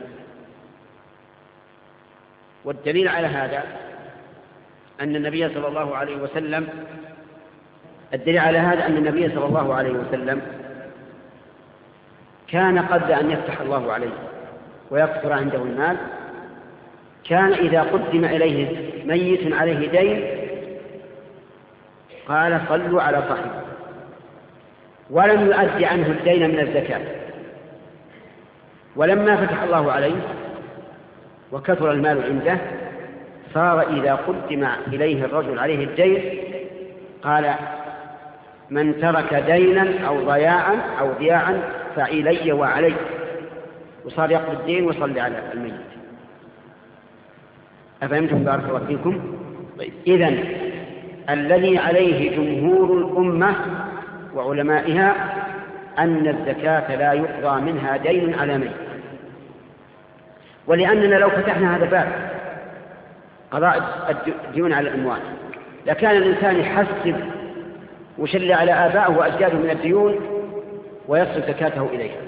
والدليل على هذا أن النبي صلى الله عليه وسلم الدليل على هذا أن النبي صلى الله عليه وسلم كان قبل أن يفتح الله عليه ويكثر عنده المال، كان إذا قدم إليه ميت عليه دين قال صلوا على صاحبه، ولم يؤدي عنه الدين من الزكاة. ولما فتح الله عليه وكثر المال عنده صار إذا قدم إليه الرجل عليه الدين قال من ترك دينا أو ضياعا أو ضياعا فعلي وعلي، وصار يقضي الدين ويصلي على الميت. أفهمتم بارك الله فيكم؟ طيب، إذن الذي عليه جمهور الأمة وعلمائها أن الزكاة لا يقضى منها دين على ميت. ولأننا لو فتحنا هذا الباب قضاء الديون على الأموال لكان الإنسان يحسب وشل على آبائه وأجداده من الديون ويصرف زكاته إليها،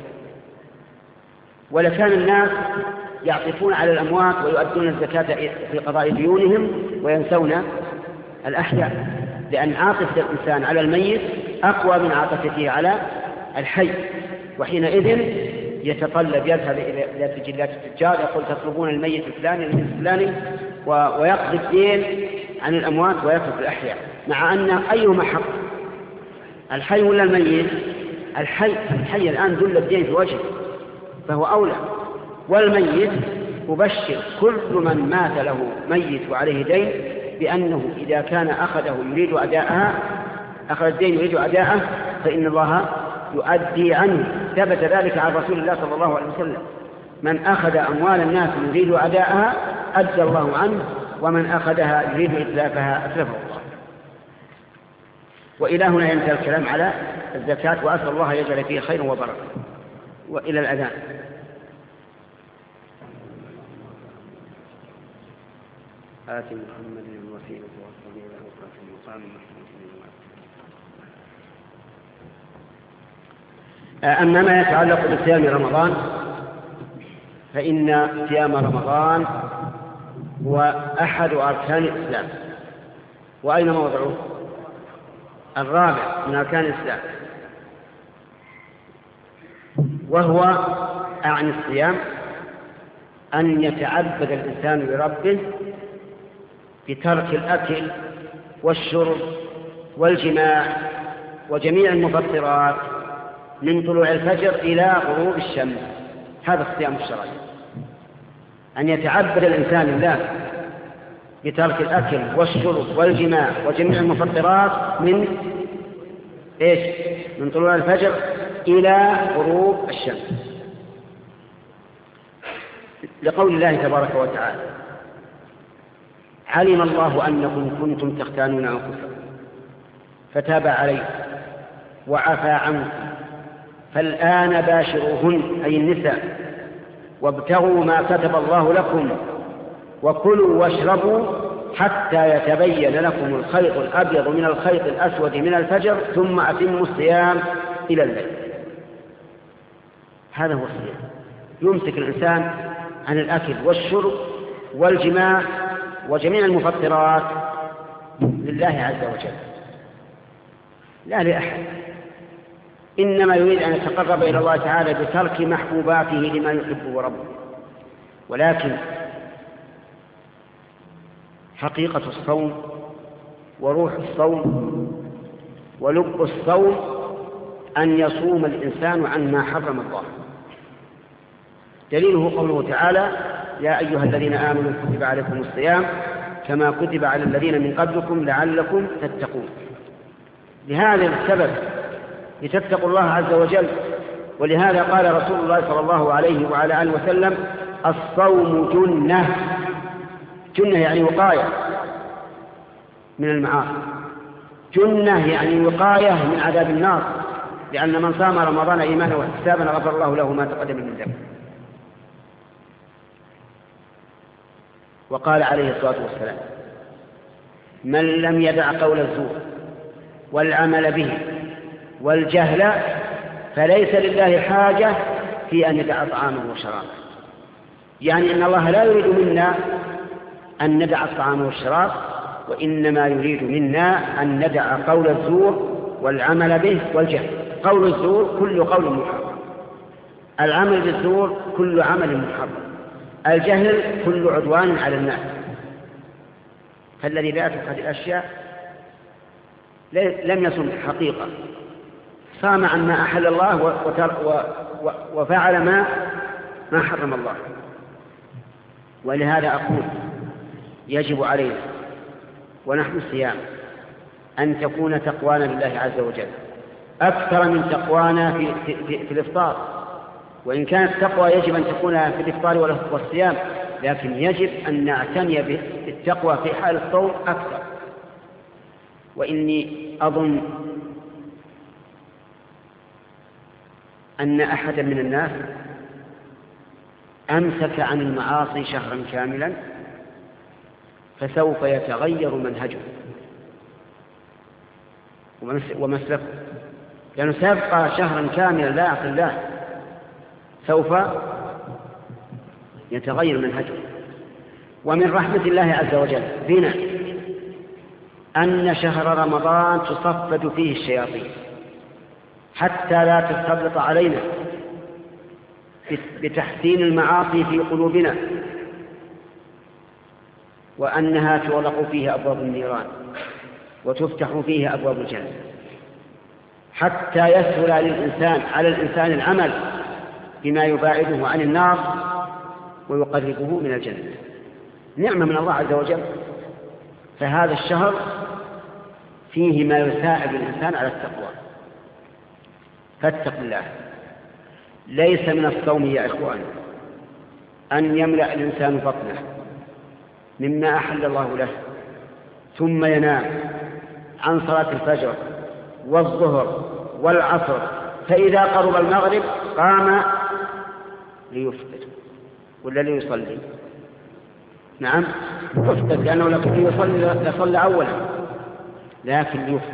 ولكان الناس يعطفون على الأموات ويؤدون الزكاة في قضاء ديونهم وينسون الأحياء، لأن عاطفة الإنسان على الميت أقوى من عاطفته على الحي، وحينئذ يتطلب يذهب إلى سجلات التجار يقول تطلبون الميت الفلاني الميت الفلاني ويقضي الدين عن الأموات ويترك الأحياء، مع أن أيهما حق، الحي ولا الميت؟ الحي. الحي الآن ذل الدين في وجهه فهو أولى، والميت مبشر كل من مات له ميت وعليه دين بأنه إذا كان أخذه يريد أداءها أخذ الدين يريد أداءه فإن الله يؤدي عنه. ثبت ذلك عن رسول الله صلى الله عليه وسلم: من أخذ أموال الناس يريد أداءها أدى الله عنه، ومن أخذها يريد إتلافها أتلفه الله. وإلى هنا ينتهي الكلام على الزكاة، وأسأل الله يجعل فيه خير وبركة. وإلى الأذان. آت محمد الوسيلة والفضيلة وفي المقام محمود. أما ما يتعلق بصيام رمضان فإن صيام رمضان هو أحد أركان الإسلام. وأين موضعه؟ الرابع من أركان الإسلام، وهو أعني الصيام أن يتعبد الإنسان لربه بترك الأكل والشرب والجماع وجميع المفطرات من طلوع الفجر إلى غروب الشمس. هذا الصيام الشرعي، أن يتعبد الإنسان لله بترك الأكل والشرب والجماع وجميع المفطرات من إيش؟ من طلوع الفجر إلى غروب الشمس، لقول الله تبارك وتعالى: علم الله أنكم كنتم تختانون أنفسكم فتاب عليكم وعفى عنكم فالآن باشروهن أي النساء وابتغوا ما كتب الله لكم وكلوا واشربوا حتى يتبين لكم الخيط الأبيض من الخيط الأسود من الفجر ثم أتموا الصيام إلى الليل. هذا هو الصيام، يمسك الإنسان عن الأكل والشرب والجماع وجميع المفطرات لله عز وجل لا لأحد، إنما يريد أن يتقرب إلى الله تعالى بترك محبوباته لما يحبه ربه. ولكن حقيقة الصوم وروح الصوم ولب الصوم أن يصوم الإنسان عن ما حرم الله. دليله قوله تعالى: يا أيها الذين آمنوا كتب عليكم الصيام كما كتب على الذين من قبلكم لعلكم تتقون. لهذا السبب لتتقوا الله عز وجل. ولهذا قال رسول الله صلى الله عليه وعلى آله وسلم: الصوم جنة. جنة يعني وقاية من المعاصي، جنة يعني وقاية من عذاب النار، لأن من صام رمضان إيمانا واحتسابا غفر الله له ما تقدم من ذنبه. وقال عليه الصلاة والسلام: من لم يدع قول الزور والعمل به والجهل فليس لله حاجة في أن يدع طعامه وشرابه. يعني أن الله لا يريد منا أن ندع الطعام والشراب، وإنما يريد منا أن ندع قول الزور والعمل به والجهل. قول الزور كل قول محرم، العمل بالزور كل عمل محرم، الجهل كل عدوان على الناس. فالذي لا يترك هذه الأشياء لم يصم حقيقة، صام عن ما أحل الله وفعل ما ما حرم الله. ولهذا أقول: يجب علينا ونحن الصيام أن تكون تقوانا لله عز وجل أكثر من تقوانا في, في, في, في الإفطار. وإن كانت التقوى يجب أن تكون في الإفطار والصيام، لكن يجب أن نعتني بالتقوى في حال الصوم أكثر. وإني أظن أن أحدا من الناس أمسك عن المعاصي شهرا كاملا فسوف يتغير منهجه ومسلكه، لأنه سيبقى شهرا كاملا لا يعصي الله، سوف يتغير منهجه. ومن رحمة الله عز وجل بنا أن شهر رمضان تصفد فيه الشياطين حتى لا تسلط علينا بتحسين المعاصي في قلوبنا، وأنها تغلق فيه أبواب النيران وتفتح فيه أبواب الجنة، حتى يسهل للإنسان على الإنسان العمل بما يباعده عن النار ويقربه من الجنة. نعمة من الله عز وجل. فهذا الشهر فيه ما يساعد الإنسان على التقوى، فاتقوا الله. ليس من الصوم يا إخوان أن يملأ الإنسان بطنه مما أحل الله له ثم ينام عن صلاة الفجر والظهر والعصر، فإذا قرب المغرب قام ليفطر ولا ليصلي. نعم يفطر، لأنه لو كان يصلي لصلى أولا، لكن يفطر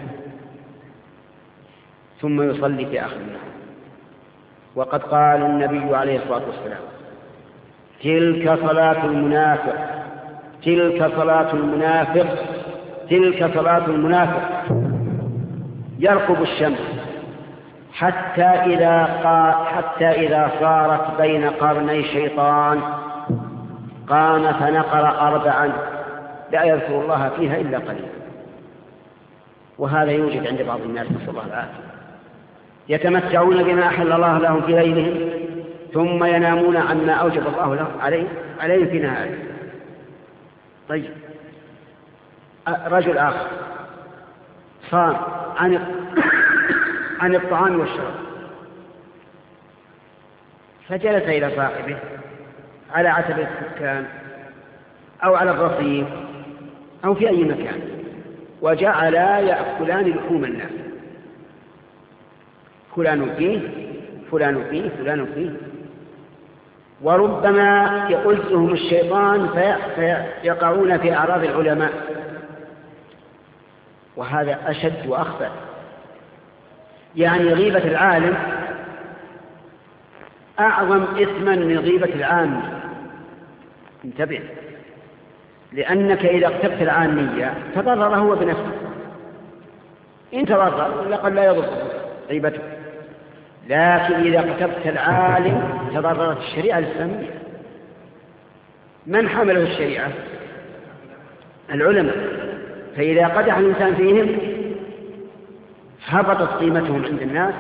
ثم يصلي في آخر النهار. وقد قال النبي عليه الصلاة والسلام: تلك صلاة المنافق تلك صلاة المنافق تلك صلاة المنافق يرقب الشمس حتى إذا, حتى إذا صارت بين قرني شيطان قام فنقر أربعا لا يذكر الله فيها إلا قليلا. وهذا يوجد عند بعض الناس، نسأل الله العافية، يتمتعون بما أحل الله لهم في ليلهم ثم ينامون عما أوجب الله لهم عليه عليه في نهاره. طيب رجل آخر صام عن عن الطعام والشراب، فجلس إلى صاحبه على عتبة السكان أو على الرصيف أو في أي مكان، وجعلا يأكلان لحوم الناس، فلان فيه فلان فيه فلان فيه، وربما يؤزهم الشيطان فيقعون في أعراض العلماء، وهذا أشد وأخفى. يعني غيبة العالم أعظم إثما من غيبة العام. انتبه، لأنك إذا اغتبت العامية تضرر هو بنفسه، إن تضرر لقد لا يضر غيبته، لكن إذا اغتبت العالم تضررت الشريعة الإسلامية. من حمله الشريعة؟ العلماء. فإذا قدح الإنسان فيهم هبطت قيمتهم عند الناس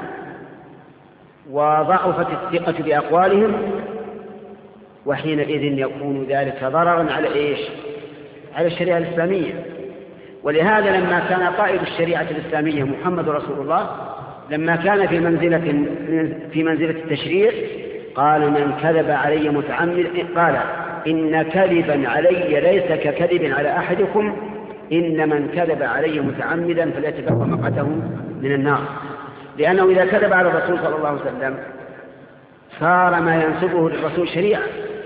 وضعفت الثقة بأقوالهم، وحينئذ يكون ذلك ضررا على إيش؟ على الشريعة الإسلامية. ولهذا لما كان قائد الشريعة الإسلامية محمد رسول الله، لما كان في منزلة في منزلة التشريع، قال: من كذب علي متعمد قال إن كذبا علي ليس ككذب على أحدكم، إن من كذب علي متعمدا فليتبوأ مقعده من النار. لأنه إذا كذب على الرسول صلى الله عليه وسلم صار ما ينسبه للرسول شريعة،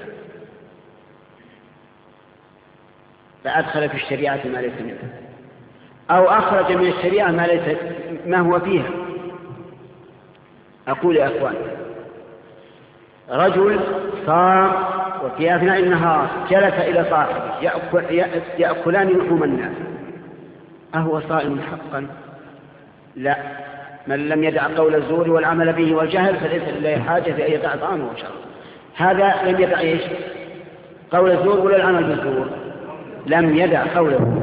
فأدخل في الشريعة ما ليس منها، أو أخرج من الشريعة ما ليس ما هو فيها. أقول يا أخوان، رجل صام وفي أثناء النهار جلس إلى صاحبه يأكل يأكلان لحوم الناس، أهو صائم حقا؟ لا. من لم يدع قول الزور والعمل به والجهل فليس لله حاجة في أن يدع طعامه وشرابه. هذا لم يدع إيش؟ قول الزور ولا العمل بالزور، لم يدع قوله.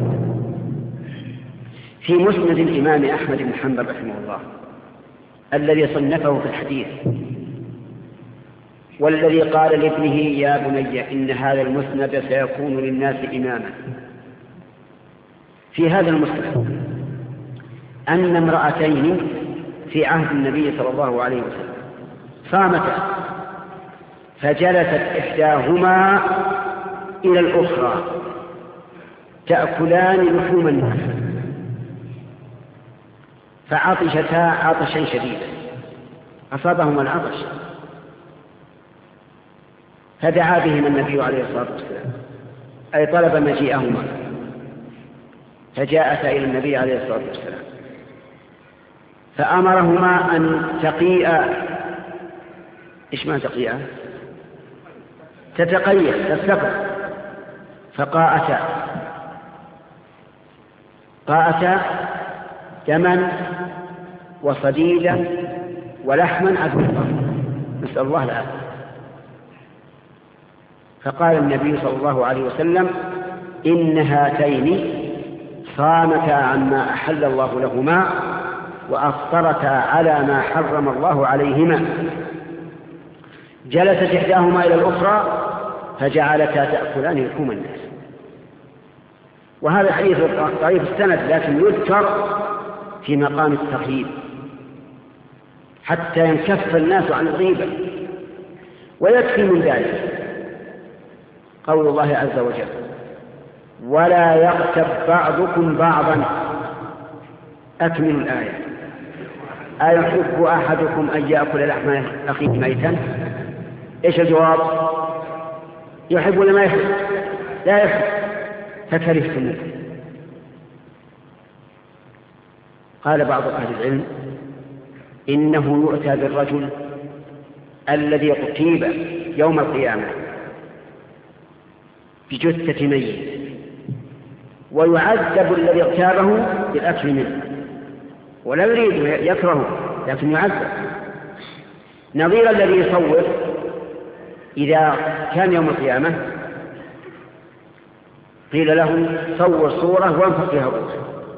في مسند الإمام أحمد بن حنبل رحمه الله الذي صنفه في الحديث، والذي قال لابنه: يا بني إن هذا المسند سيكون للناس إماما. في هذا المسند أن امرأتين في عهد النبي صلى الله عليه وسلم صامتا، فجلست إحداهما إلى الأخرى تأكلان لحوم الناس، فعطشتا عطشا شديدا، أصابهما العطش، فدعا بهما النبي عليه الصلاة والسلام، أي طلب مجيئهما، فجاءتا إلى النبي عليه الصلاة والسلام فأمرهما أن تقيئا. إيش ما تقيئا؟ تتقيأ تستقر. فقاءتا قاءتا دما وصديدا ولحما عذبا، نسأل الله العافية. فقال النبي صلى الله عليه وسلم: إن هاتين صامتا عما أحل الله لهما وأفطرتا على ما حرم الله عليهما. جلست إحداهما إلى الأخرى فجعلتا تأكلان لحوم الناس. وهذا الحديث ضعيف السند، لكن يذكر في مقام الترهيب حتى ينكف الناس عن الغيبة. ويكفي من ذلك قول الله عز وجل: ولا يغتب بعضكم بعضا. أكمل الآية: أيحب أحدكم أن يأكل لحم أخيه ميتا؟ إيش الجواب؟ يحب ولا ما يحب؟ لا يحب، فكرهتموه. قال بعض أهل العلم: إنه يؤتى بالرجل الذي اغتيب يوم القيامة بجثة ميت، ويعذب الذي اغتابه بالأكل منه، ولا يريد يكرهه لكن يعذب، نظير الذي يصور إذا كان يوم القيامة قيل له: صور صورة وانفخ فيها الروح،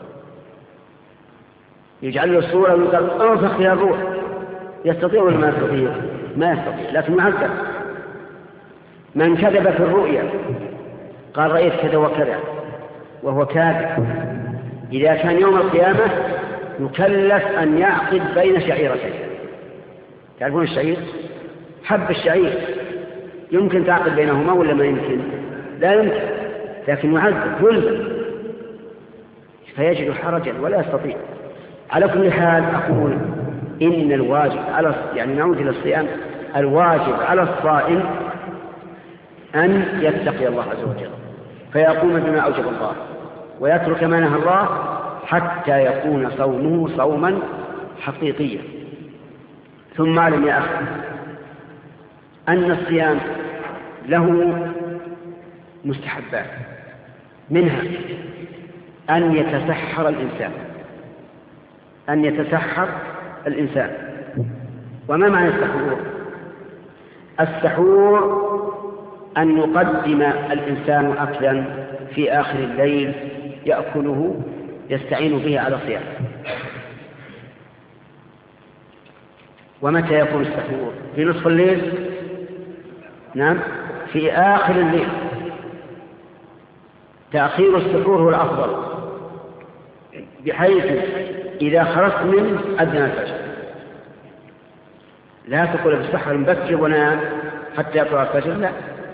يجعل له الصورة ويقول: انفخ فيها الروح. يستطيع ولا ما يستطيع؟ ما يستطيع، لكن يعذب. من كذب في الرؤيا قال: رأيت كذا وكذا، وهو كاذب، إذا كان يوم القيامة يكلف أن يعقد بين شعيرتين. تعرفون الشعير؟ حب الشعير يمكن تعقد بينهما ولا ما يمكن؟ لا يمكن، لكن يعذب يلزم، فيجد حرجا ولا يستطيع. على كل حال أقول إن الواجب على يعني نعود إلى الصيام، الواجب على الصائم أن يتقي الله عز وجل فيقوم بما أوجب الله ويترك ما نهى الله حتى يكون صومه صوما حقيقيا. ثم اعلم يا أخي أن الصيام له مستحبات، منها أن يتسحر الإنسان أن يتسحر الإنسان وما معنى السحور؟ السحور أن يقدم الإنسان أكلا في آخر الليل يأكله يستعين به على الصيام. ومتى يكون السحور؟ في نصف الليل؟ نعم، في آخر الليل. تأخير السحور هو الأفضل، بحيث إذا خرجت منه أذن الفجر. لا تقول بالسحر مبكر ونام حتى يطلع الفجر، لا،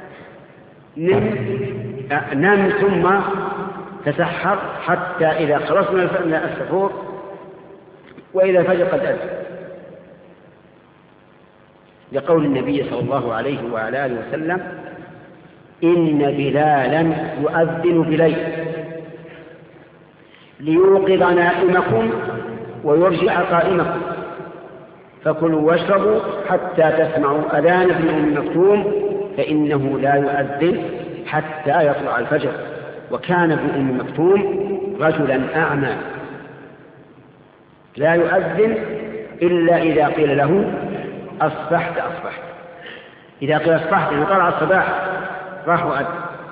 نام ثم تسحر حتى إذا خرجت من السحور وإذا الفجر قد أذن، لقول النبي صلى الله عليه وعلى آله وسلم: إن بلالا يؤذن بليل ليوقظ نائمكم ويرجع قائمكم، فكلوا واشربوا حتى تسمعوا أذان ابن أم مكتوم فإنه لا يؤذن حتى يطلع الفجر. وكان ابن أم مكتوم رجلا أعمى لا يؤذن إلا إذا قيل له: أصبحت أصبحت. إذا قيل أصبحت إذا طلع الصباح راح وأذن.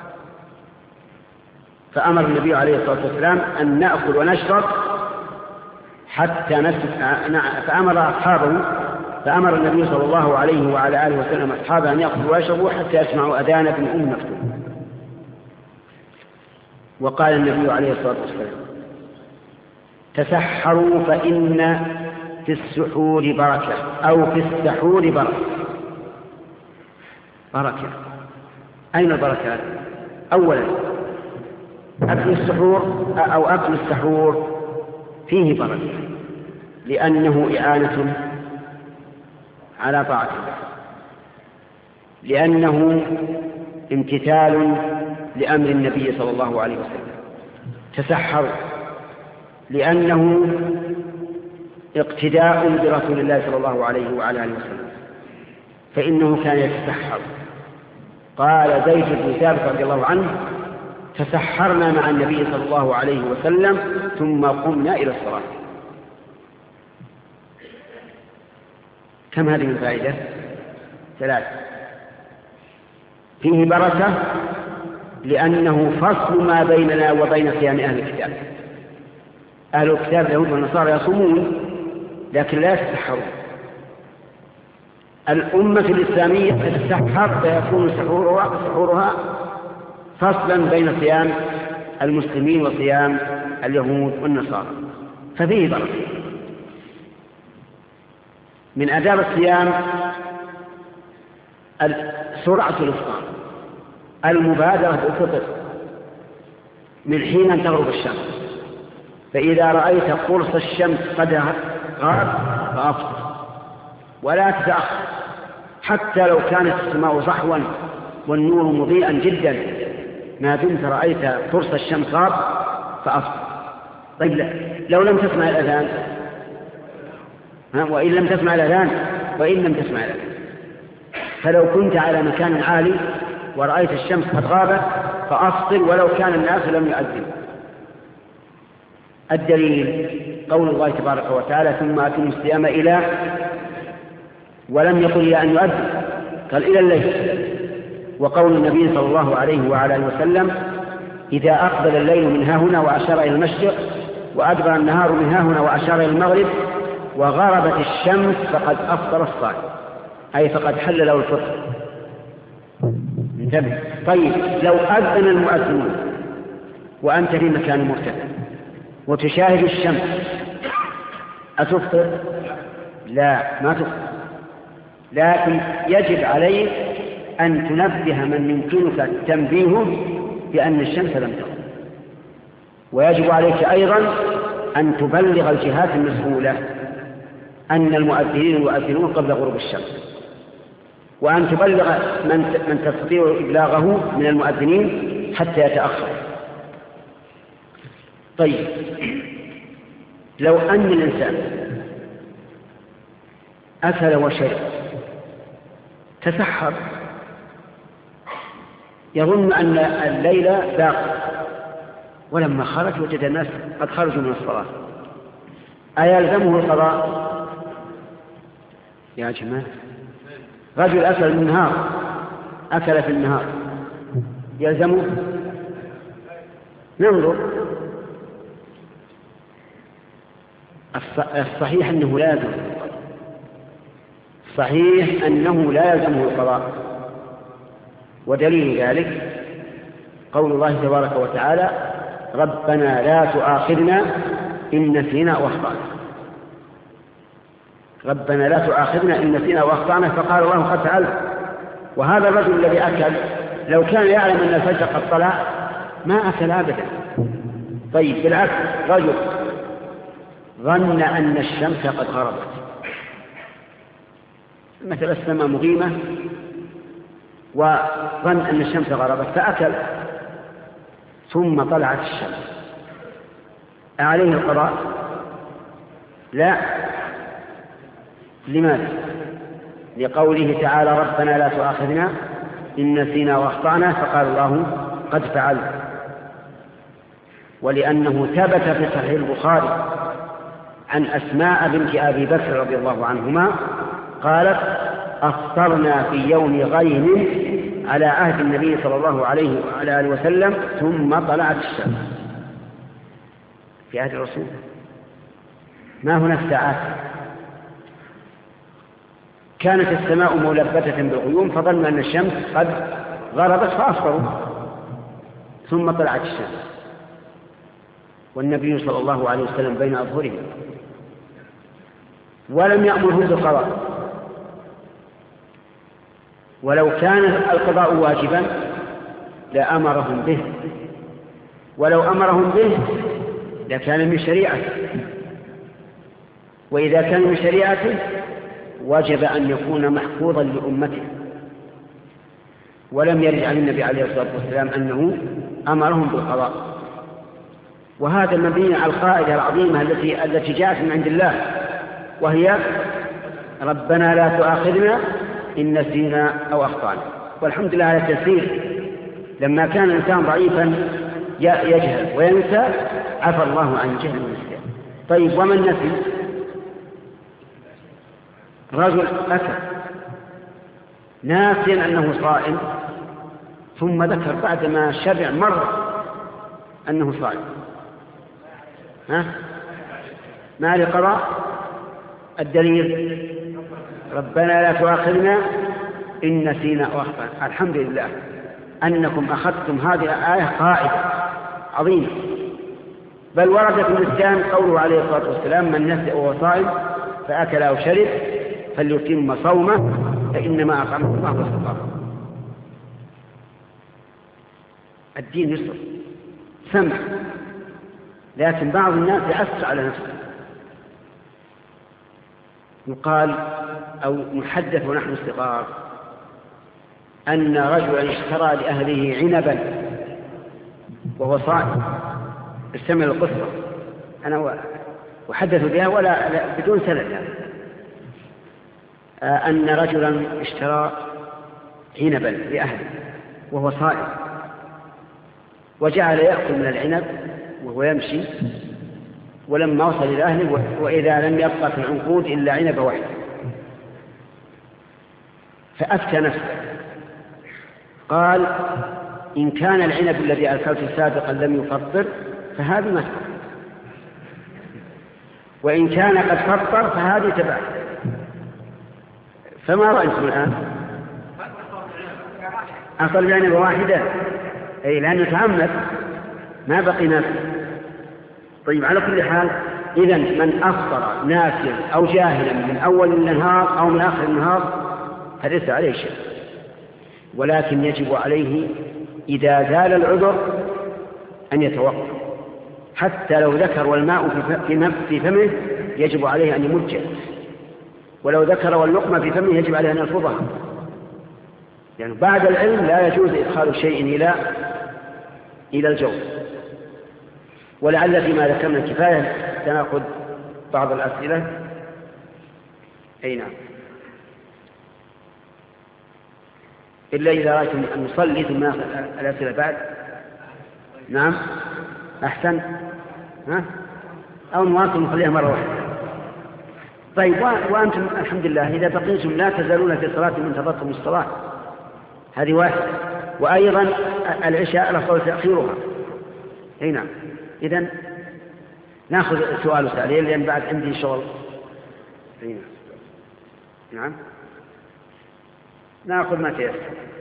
فأمر النبي عليه الصلاة والسلام أن نأكل ونشرب حتى نسمع، فأمر أصحابه فأمر النبي صلى الله عليه وعلى آله وسلم أصحابه أن يأكلوا ويشربوا حتى يسمعوا أذان ابن أم مكتوم. وقال النبي عليه الصلاة والسلام: تسحروا فإن في السحور بركة أو في السحور بركة. بركة، أين البركات؟ أولا أكل السحور أو أكل السحور فيه بركة لأنه إعانة على طاعة الله، لأنه امتثال لأمر النبي صلى الله عليه وسلم. تسحروا لأنه اقتداء برسول الله صلى الله عليه وعلى آله وسلم، فإنه كان يتسحر. قال زيد بن ثابت رضي الله عنه: تسحرنا مع النبي صلى الله عليه وسلم ثم قمنا إلى الصلاة. كم هذه من فائدة؟ ثلاث. فيه بركة لأنه فصل ما بيننا وبين صيام أهل الكتاب. أهل الكتاب اليهود والنصارى يصومون لكن لا يتسحرون. الأمة الإسلامية تتسحر فيكون سحورها, سحورها فصلا بين صيام المسلمين وصيام اليهود والنصارى، ففيه بركة. من آداب الصيام سرعة الإفطار، المبادرة بالفطر من حين أن تغرب الشمس، فإذا رأيت قرص الشمس قد غاب فأفطر ولا تتأخر، حتى لو كانت السماء صحوا والنور مضيئا جدا، ما دمت رأيت قرص الشمس غاب فأفطر. طيب لو لم تسمع الأذان، وإن لم تسمع الأذان وإن لم تسمع الأذان، فلو كنت على مكان عالي ورأيت الشمس قد غابت فأفطر ولو كان الناس لم يؤذن. الدليل قول الله تبارك وتعالى: ثم أتموا الصيام إلى، ولم يقل إلى أن يؤذن، قال إلى الليل. وقول النبي صلى الله عليه وعلى آله وسلم: إذا أقبل الليل من ها هنا وأشار إلى المشرق، وأدبر النهار من ها هنا وأشار إلى المغرب، وغربت الشمس فقد أفطر الصائم، أي فقد حل له الفطر. انتبه. طيب لو أذن المؤذنون وأنت في مكان مرتفع وتشاهد الشمس أتفطر؟ لا، ما تفطر، لكن يجب عليك أن تنبه من يمكنك تنبيهه بأن الشمس لم تغرب، ويجب عليك أيضا أن تبلغ الجهات المسؤولة أن المؤذنين يؤذنون قبل غروب الشمس، وأن تبلغ من من تستطيع إبلاغه من المؤذنين حتى يتأخر. طيب لو أن الإنسان أكل وشرب تسحر يظن أن الليل باق، ولما خرج وجد الناس قد خرجوا من الصلاة، أيلزمه القضاء؟ يا جماعة، رجل أكل النهار أكل في النهار يلزمه؟ ننظر. الصحيح أنه لا يلزمه، صحيح أنه لا يلزمه القضاء، ودليل ذلك قول الله تبارك وتعالى: ربنا لا تؤاخذنا إن نسينا وأخطأنا. ربنا لا تؤاخذنا إن نسينا وأخطأنا، فقال الله قد فعلت. وهذا الرجل الذي أكل لو كان يعلم أن الفجر قد طلع ما أكل أبدا. طيب بالعكس، رجل ظن أن الشمس قد غربت، مثل السماء مغيمة وظن أن الشمس غربت فأكل، ثم طلعت الشمس، أعليه القضاء؟ لا. لماذا؟ لقوله تعالى: ربنا لا تؤاخذنا إن نسينا وأخطأنا، فقال الله قد فعلت. ولأنه ثبت في صحيح البخاري عن أسماء بنت أبي بكر رضي الله عنهما قالت: أفطرنا في يوم غيم على عهد النبي صلى الله عليه وعلى آله وسلم ثم طلعت الشمس. في عهد الرسول ما هناك ساعات، كانت السماء ملبدة بالغيوم فظن أن الشمس قد غربت فأفطروا، ثم طلعت الشمس. والنبي صلى الله عليه وسلم بين أظهرهم، ولم يأمرهم بالقضاء. ولو كان القضاء واجبا لأمرهم به، ولو أمرهم به لكان من شريعته، وإذا كان من شريعته وجب أن يكون محفوظا لأمته. ولم يرد عن النبي عليه الصلاة والسلام أنه أمرهم بالقضاء. وهذا مبني على القاعدة العظيمة التي التي جاءت من عند الله، وهي ربنا لا تؤاخذنا إن نسينا أو أخطأنا. والحمد لله على التيسير، لما كان الإنسان ضعيفا يجهل وينسى عفى الله عن جهل والنسيان. طيب، ومن نسي؟ رجل أكل ناسيا أنه صائم، ثم ذكر بعدما شبع مرة أنه صائم، ها؟ ما لقضاء؟ الدليل ربنا لا تؤاخذنا إن نسينا أو أخطأنا. الحمد لله أنكم أخذتم هذه الآية قاعدة عظيمة. بل ورد في الإسلام قوله عليه الصلاة والسلام من نسي وهو صائم فأكل أو شرب فليتم صومه فإنما أطعمه الله وسقاه. الدين يسر سمح، لكن بعض الناس يأثر على نفسه. يقال أو نحدث ونحن صغار أن رجلا اشترى لأهله عنبا وهو صائم. استمع القصة، أنا أحدث بها ولا بدون سند. أن رجلا اشترى عنبا لأهله وهو صائم، وجعل يأكل من العنب وهو يمشي، ولما وصل إلى أهله وإذا لم يبقى في العنقود إلا عنب واحد، فأفتى نفسه قال إن كان العنب الذي أكلته سابقا لم يفطر فهذه ما تفطر، وإن كان قد فطر فهذه تبع. فما رأيكم الآن؟ أصل العنب واحدة، أي لأنه تعمد ما بقي نفسه. طيب، على كل حال، إذن من أفطر ناسيا أو جاهلا من أول النهار أو من آخر النهار فليس عليه شيء، ولكن يجب عليه إذا زال العذر أن يتوقف، حتى لو ذكر والماء في فمه يجب عليه أن يمجه، ولو ذكر واللقمة في فمه يجب عليه أن يرفضها. يعني بعد العلم لا يجوز إدخال شيء إلى إلى الجوف. ولعل فيما ذكرنا كفاية سنأخذ بعض الأسئلة. أي نعم، إلا إذا رأيتم أن نصلي ثم نأخذ الأسئلة بعد. نعم أحسن، ها؟ أو نواصل نخليها مرة واحدة. طيب، وأنتم الحمد لله إذا بقيتم لا تزالون في صلاة من انتظرتم الصلاة، هذه واحدة. وأيضا العشاء الأفضل تأخيرها. أي نعم، إذن نأخذ سؤال وسؤالين لأن بعد عندي شغل. أي نعم، نعم نأخذ ما تيسر.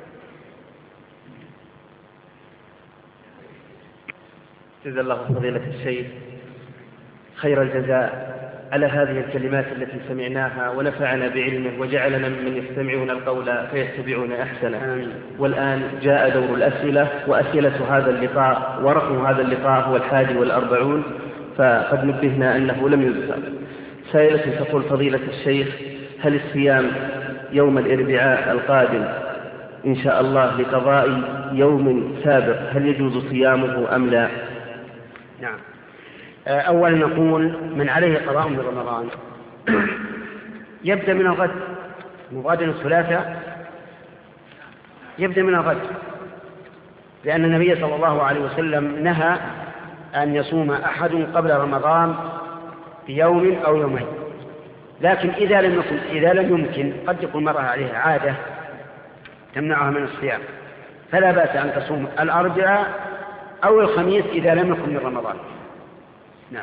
جزا الله فضيلة الشيخ خير الجزاء على هذه الكلمات التي سمعناها، ونفعنا بعلمه وجعلنا ممن يستمعون القول فيتبعون أحسنه. والآن جاء دور الأسئلة، وأسئلة هذا اللقاء ورقم هذا اللقاء هو الحادي والأربعون، فقد نبهنا أنه لم يذكر. سائلة تقول فضيلة الشيخ هل الصيام يوم الأربعاء القادم إن شاء الله لقضاء يوم سابق هل يجوز صيامه أم لا؟ نعم، أولا نقول من عليه قضاء من رمضان يبدأ من الغد، مغادر الثلاثاء يبدأ من الغد، لأن النبي صلى الله عليه وسلم نهى أن يصوم أحد قبل رمضان بيوم أو يومين. لكن إذا لم يكن إذا لم يمكن قد يكون مرة عليها عادة تمنعها من الصيام، فلا بأس أن تصوم الأربعاء أو الخميس إذا لم يكن من رمضان. نعم.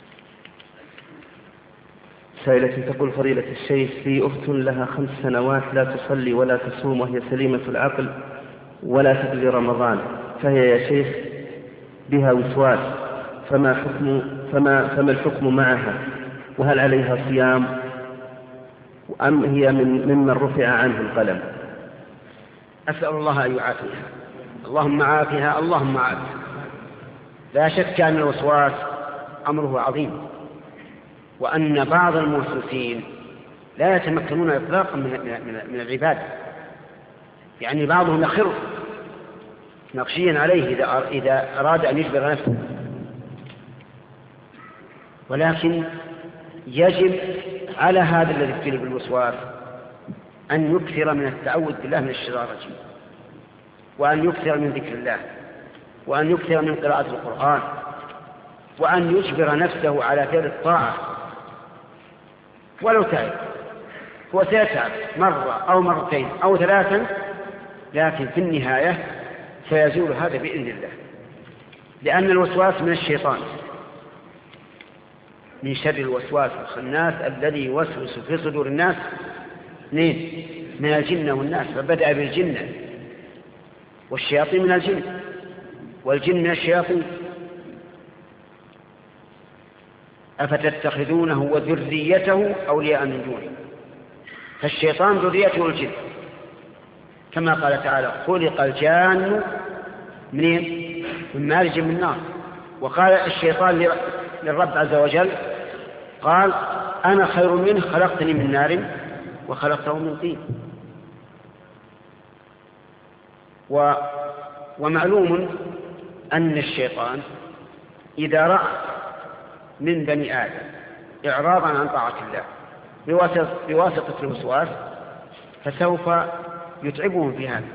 سائلة تقول فضيلة الشيخ في أخت لها خمس سنوات لا تصلي ولا تصوم وهي سليمة العقل ولا تقضي رمضان، فهي يا شيخ بها وسواس فما حكم فما فما الحكم معها؟ وهل عليها صيام أم هي من ممن رفع عنه القلم؟ أسأل الله أن يعافيها. اللهم عافها اللهم عافها. لا شك أن الوسواس أمره عظيم، وأن بعض الموسوسين لا يتمكنون إطلاقا من من العبادة. يعني بعضهم يخر نقشيا عليه إذا إذا أراد أن يجبر نفسه، ولكن يجب على هذا الذي ابتلي بالوسواس أن يكثر من التعوذ بالله من الشيطان الرجيم، وأن يكثر من ذكر الله، وأن يكثر من قراءة القرآن، وأن يجبر نفسه على فعل الطاعة ولو تعب. هو سيتعب مرة أو مرتين أو ثلاثا، لكن في النهاية سيزول هذا بإذن الله، لأن الوسواس من الشيطان، من شر الوسواس الخناس الذي يوسوس في صدور الناس اثنين من الجن والناس. فبدأ بالجنة، والشياطين من الجن، والجن من الشياطين. أفتتخذونه وذريته أولياء من دونه، فالشيطان ذريته الجن، كما قال تعالى خلق الجان من من مارج من نار. وقال الشيطان للرب عز وجل قال أنا خير منه خلقتني من نار وخلقته من طين. و ومعلوم أن الشيطان إذا رأى من بني آدم إعراضا عن طاعة الله بواسطة, بواسطة الوسواس فسوف يتعبهم في هذا،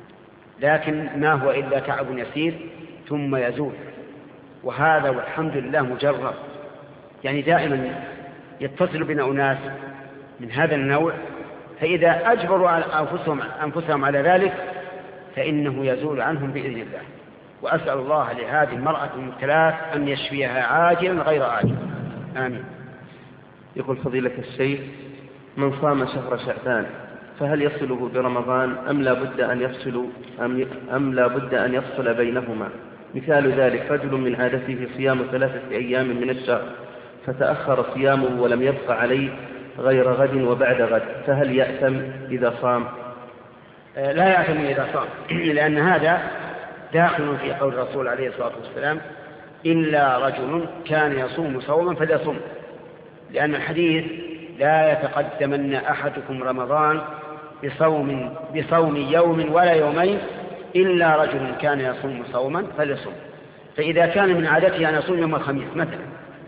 لكن ما هو إلا تعب يسير ثم يزول. وهذا والحمد لله مجرب، يعني دائما يتصل بنا أناس من هذا النوع، فإذا أجبروا أنفسهم, أنفسهم على ذلك فإنه يزول عنهم بإذن الله. وأسأل الله لهذه المرأة المبتلاة أن يشفيها عاجلا غير آجل، آمين. يقول فضيلة الشيخ من صام شهر شعبان فهل يصله برمضان أم لا بد أن يفصل أم, أم لا بد أن يفصل بينهما؟ مثال ذلك رجل من عادته صيام ثلاثة أيام من الشهر فتأخر صيامه ولم يبقى عليه غير غد وبعد غد، فهل يأثم إذا صام؟ لا يأثم إذا صام، لأن هذا داخل في قول الرسول عليه الصلاة والسلام إلا رجل كان يصوم صوما فليصم، لأن الحديث لا يتقدمن أحدكم رمضان بصوم, بصوم يوم ولا يومين إلا رجل كان يصوم صوما فليصم. فإذا كان من عادته أن يصوم يوم الخميس مثلا،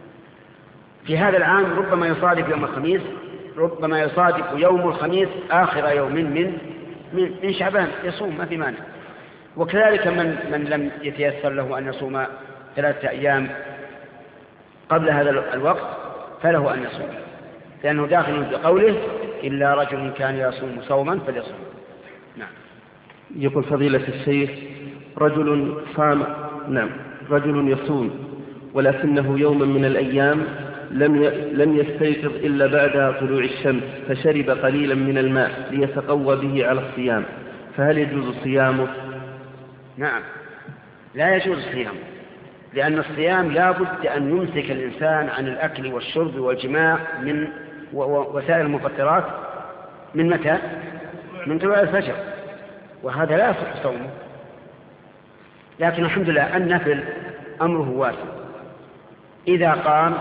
في هذا العام ربما يصادف يوم الخميس، ربما يصادف يوم الخميس آخر يوم من من, من شعبان يصوم، ما في مانع. وكذلك من, من لم يتيسر له أن يصوم ثلاثة أيام قبل هذا الوقت فله أن يصوم، لأنه داخل بقوله إلا رجل كان يصوم صوما فليصوم. نعم. يقول فضيلة الشيخ رجل صام نعم رجل يصوم ولكنه يوما من الأيام لم لم يستيقظ إلا بعد طلوع الشمس فشرب قليلا من الماء ليتقوى به على الصيام، فهل يجوز صيامه؟ نعم لا يجوز صيامه، لأن الصيام لا بد أن يمسك الإنسان عن الأكل والشرب والجماع من وسائل المفطرات من متى؟ من طلوع الفجر، وهذا لا يصح صومه. لكن الحمد لله النفل أمره واسع، إذا قام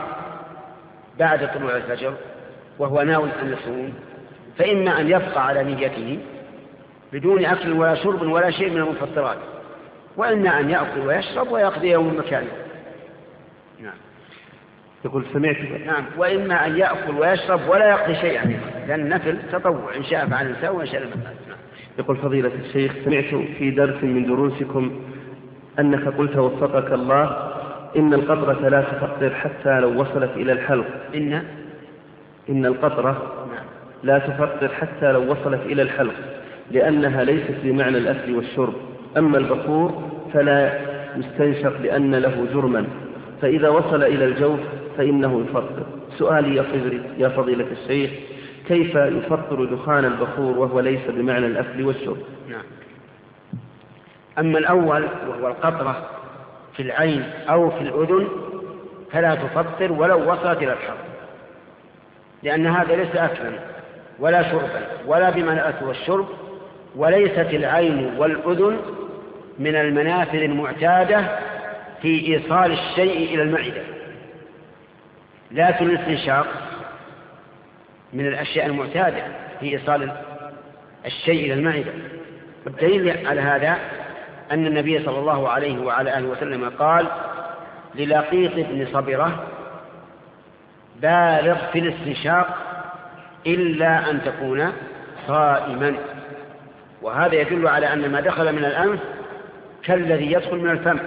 بعد طلوع الفجر وهو ناوي أن يصوم فإما أن يبقى على نيته بدون أكل ولا شرب ولا شيء من المفطرات، وإما أن يأكل ويشرب ويقضي يوم مكانه. نعم. يقول سمعت نعم وإما أن يأكل ويشرب ولا يقضي شيئا منه، لأن النفل تطوع إن شاء فعل الإنسان وإن شاء لم يفعل. نعم. يقول فضيلة الشيخ سمعت في درس من دروسكم أنك قلت وفقك الله إن القطرة لا تفطر حتى لو وصلت إلى الحلق. إن إن القطرة لا تفطر حتى لو وصلت إلى الحلق لأنها ليست بمعنى الأكل والشرب، أما البخور فلا يستنشق لأن له جرما، فإذا وصل إلى الجوف فإنه يفطر. سؤالي يا فضيلة, يا فضيلة الشيخ كيف يفطر دخان البخور وهو ليس بمعنى الأكل والشرب؟ نعم. أما الأول وهو القطرة في العين أو في الأذن فلا تفطر ولو وصلت إلى الحرم، لأن هذا ليس أكلا ولا شربا ولا بمعنى الأكل والشرب، وليست العين والأذن من المنافذ المعتادة في إيصال الشيء إلى المعدة، لكن الاستنشاق من الأشياء المعتادة في إيصال الشيء إلى المعدة. والدليل على هذا أن النبي صلى الله عليه وعلى آله وسلم قال للقيط بن صبرة: بالغ في الاستنشاق إلا أن تكون صائما. وهذا يدل على أن ما دخل من الأنف كالذي يدخل من الفم،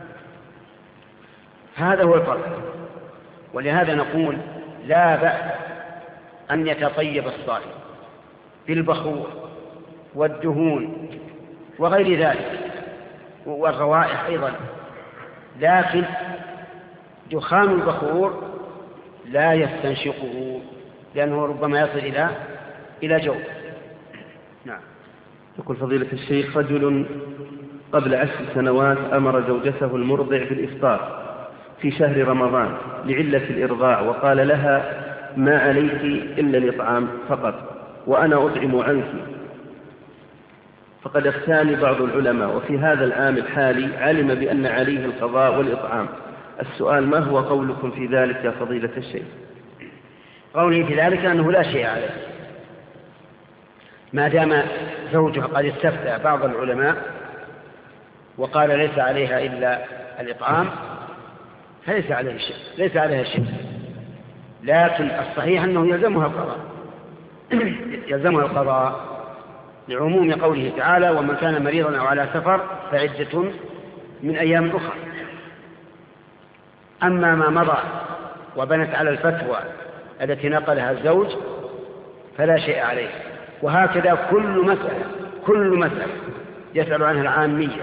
هذا هو الفرق. ولهذا نقول لا بأس أن يتطيب الصائم بالبخور والدهون وغير ذلك والروائح أيضا، لكن دخان البخور لا يستنشقه لأنه ربما يصل إلى إلى جوف. نعم. يقول فضيلة الشيخ: رجل قبل عشر سنوات أمر زوجته المرضع بالإفطار في شهر رمضان لعلة الإرضاع، وقال لها: ما عليك إلا الإطعام فقط وأنا أطعم عنك. فقد اختاني بعض العلماء، وفي هذا العام الحالي علم بأن عليه القضاء والإطعام. السؤال: ما هو قولكم في ذلك يا فضيلة الشيخ؟ قولي في ذلك أنه لا شيء عليه، ما دام زوجها قد استفتى بعض العلماء وقال ليس عليها إلا الإطعام فليس عليه شيء، ليس عليها شيء. لكن الصحيح أنه يلزمها القضاء يلزمها القضاء لعموم قوله تعالى: ومن كان مريضا أو على سفر فعدة من أيام أخرى. أما ما مضى وبنت على الفتوى التي نقلها الزوج فلا شيء عليه. وهكذا كل مسألة كل مسألة يسأل عنها العامية،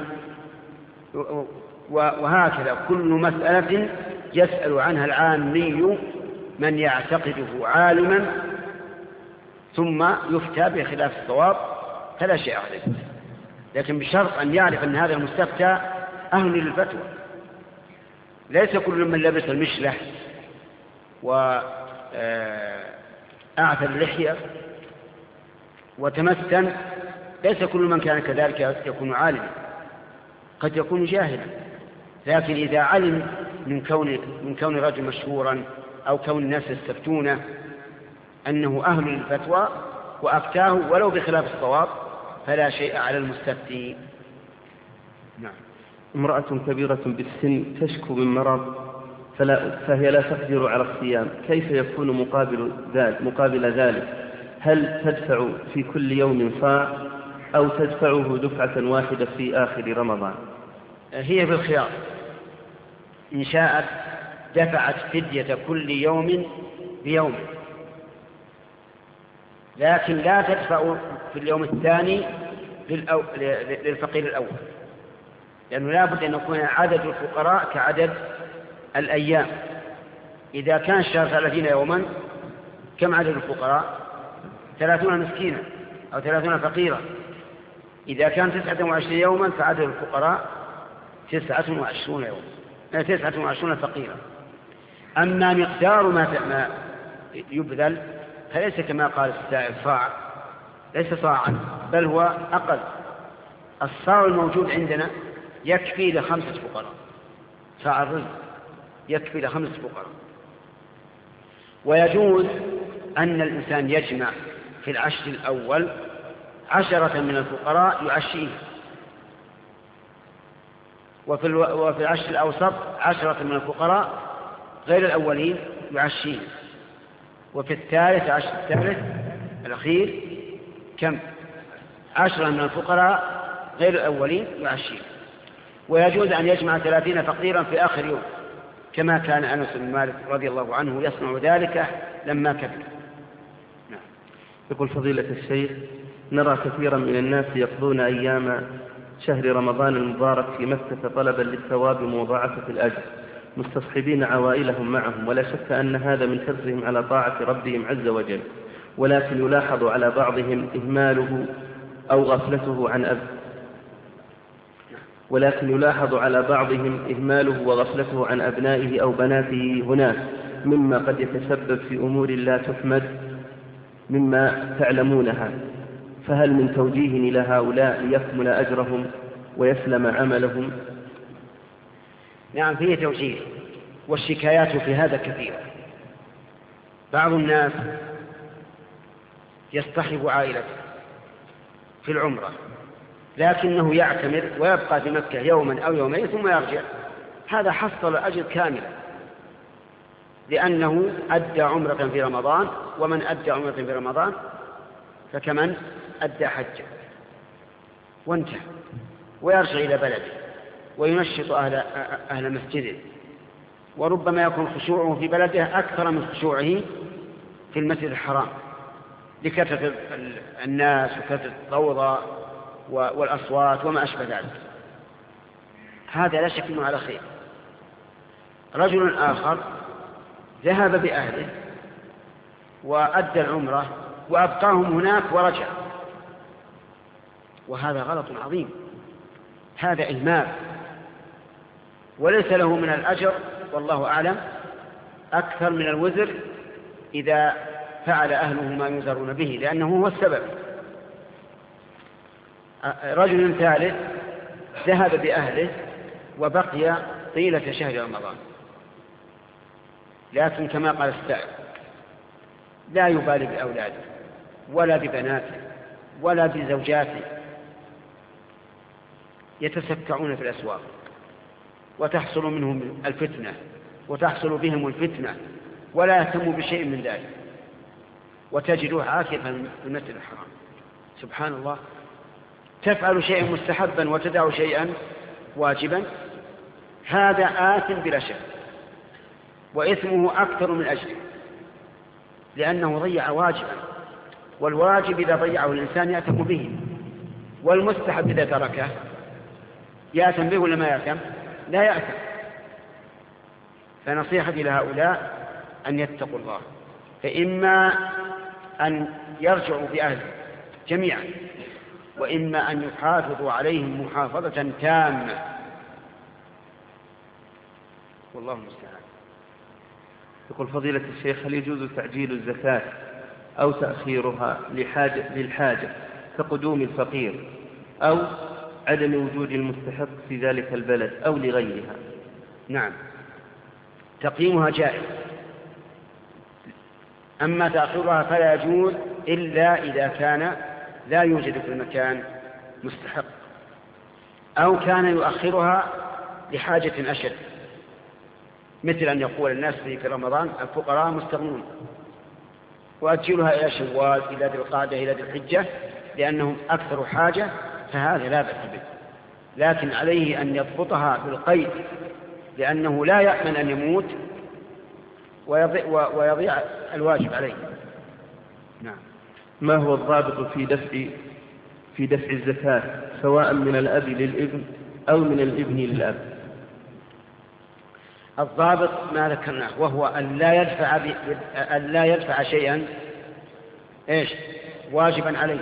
وهكذا كل مسألة يسأل عنها العامي من يعتقده عالما ثم يفتى بخلاف الصواب فلا شيء عليه، لكن بشرط أن يعرف أن هذا المستفتى أهل للفتوى. ليس كل من لبس المشلة وأعثر اللحية وتمسن، ليس كل من كان كذلك يكون عالما، قد يكون جاهلا. لكن إذا علم من كون من كون رجل مشهورا أو كون الناس يستفتونه أنه أهل للفتوى وأفتاه ولو بخلاف الصواب فلا شيء على المستفتي. نعم. امرأة كبيرة بالسن تشكو من مرض فلا فهي لا تقدر على الصيام، كيف يكون مقابل ذلك مقابل ذلك؟ هل تدفع في كل يوم صاع أو تدفعه دفعة واحدة في آخر رمضان؟ هي بالخيار، إن شاءت دفعت فدية كل يوم بيوم، لكن لا تدفع في اليوم الثاني للفقير الأول، لأنه لا بد أن يكون عدد الفقراء كعدد الأيام. إذا كان الشهر ثلاثين يوما كم عدد الفقراء؟ ثلاثون مسكينا أو ثلاثون فقيرا. إذا كان تسعة وعشرين يوما فعدد الفقراء تسعة وعشرون يوما، تسعة وعشرون فقيرا. أما مقدار ما يبذل فليس كما قال السائل صاع، ليس صاعا بل هو أقل. الصاع الموجود عندنا يكفي لخمسة فقراء، صاع الرزق يكفي لخمسة فقراء. ويجوز أن الإنسان يجمع في العشر الأول عشرة من الفقراء يعشيه، وفي وفي العشر الأوسط عشرة من الفقراء غير الأولين يعشيه، وفي الثالث عشر الثالث الأخير كم؟ عشرة من الفقراء غير الأولين يعشيه. ويجوز أن يجمع ثلاثين فقيرا في آخر يوم كما كان أنس بن مالك رضي الله عنه يصنع ذلك لما كبر. نعم. يقول فضيلة الشيخ: نرى كثيرا من الناس يقضون أيام شهر رمضان المبارك في مكة طلبا للثواب ومضاعفة الأجر مستصحبين عوائلهم معهم، ولا شك أن هذا من حرصهم على طاعة ربهم عز وجل، ولكن يلاحظ على بعضهم إهماله أو غفلته عن أب ولكن يلاحظ على بعضهم إهماله وغفلته عن أبنائه أو بناته هناك، مما قد يتسبب في أمور لا تحمد مما تعلمونها، فهل من توجيه إلى هؤلاء ليكمل أجرهم ويسلم عملهم؟ نعم، فيه توجيه، والشكايات في هذا كثيرة. بعض الناس يصطحب عائلته في العمرة، لكنه يعتمر ويبقى في مكة يوما أو يومين ثم يرجع، هذا حصل أجر كامل، لأنه أدى عمرة في رمضان، ومن أدى عمرة في رمضان فكمن أدى حجة، وانتهى، ويرجع إلى بلده وينشط أهل, أهل مسجده، وربما يكون خشوعه في بلده أكثر من خشوعه في المسجد الحرام لكثرة الناس وكثرة الضوضاء والأصوات وما أشبه ذلك. هذا لا شك أنه على خير. رجل آخر ذهب بأهله وأدى العمرة وأبقاهم هناك ورجع، وهذا غلط عظيم، هذا إهمال، وليس له من الأجر والله أعلم أكثر من الوزر إذا فعل أهله ما ينذرون به، لأنه هو السبب. رجل ثالث ذهب بأهله وبقي طيلة شهر رمضان، لكن كما قال السائل لا يبالي بأولاده ولا ببناته ولا بزوجاته، يتسكعون في الأسواق وتحصل منهم الفتنة وتحصل بهم الفتنة، ولا يهتم بشيء من ذلك، وتجده عاكفا في المسجد الحرام. سبحان الله، تفعل شيئا مستحبا وتدع شيئا واجبا، هذا آثم بلا شك، وإثمه أكثر من أجله، لأنه ضيع واجبا، والواجب إذا ضيعه الإنسان يأثم به، والمستحب إذا تركه يأثم به ولا ما يأثم؟ لا يأثم. فنصيحتي لهؤلاء أن يتقوا الله، فإما أن يرجعوا بأهل جميعا، وإما أن يحافظوا عليهم محافظة تامة، والله المستعان. يقول فضيلة الشيخ: هل يجوز تعجيل الزكاة أو تأخيرها لحاجة للحاجة كقدوم الفقير أو عدم وجود المستحق في ذلك البلد أو لغيرها؟ نعم، تقييمها جائز، أما تأخيرها فلا يجوز إلا إذا كان لا يوجد في المكان مستحق، أو كان يؤخرها لحاجة أشد، مثل أن يقول الناس في رمضان الفقراء مستغنون وأجلها إلى شوال إلى ذي القعدة إلى ذي الحجة لأنهم أكثر حاجة، فهذا لا بأس به، لكن عليه أن يضبطها بالقيد، لأنه لا يأمن أن يموت ويضيع, ويضيع الواجب عليه. نعم. ما هو الضابط في دفع في دفع الزكاة سواء من الأب للابن أو من الابن للأب؟ الضابط ما ذكرناه، وهو أن لا يدفع, أن لا يدفع شيئا إيش واجبا عليه،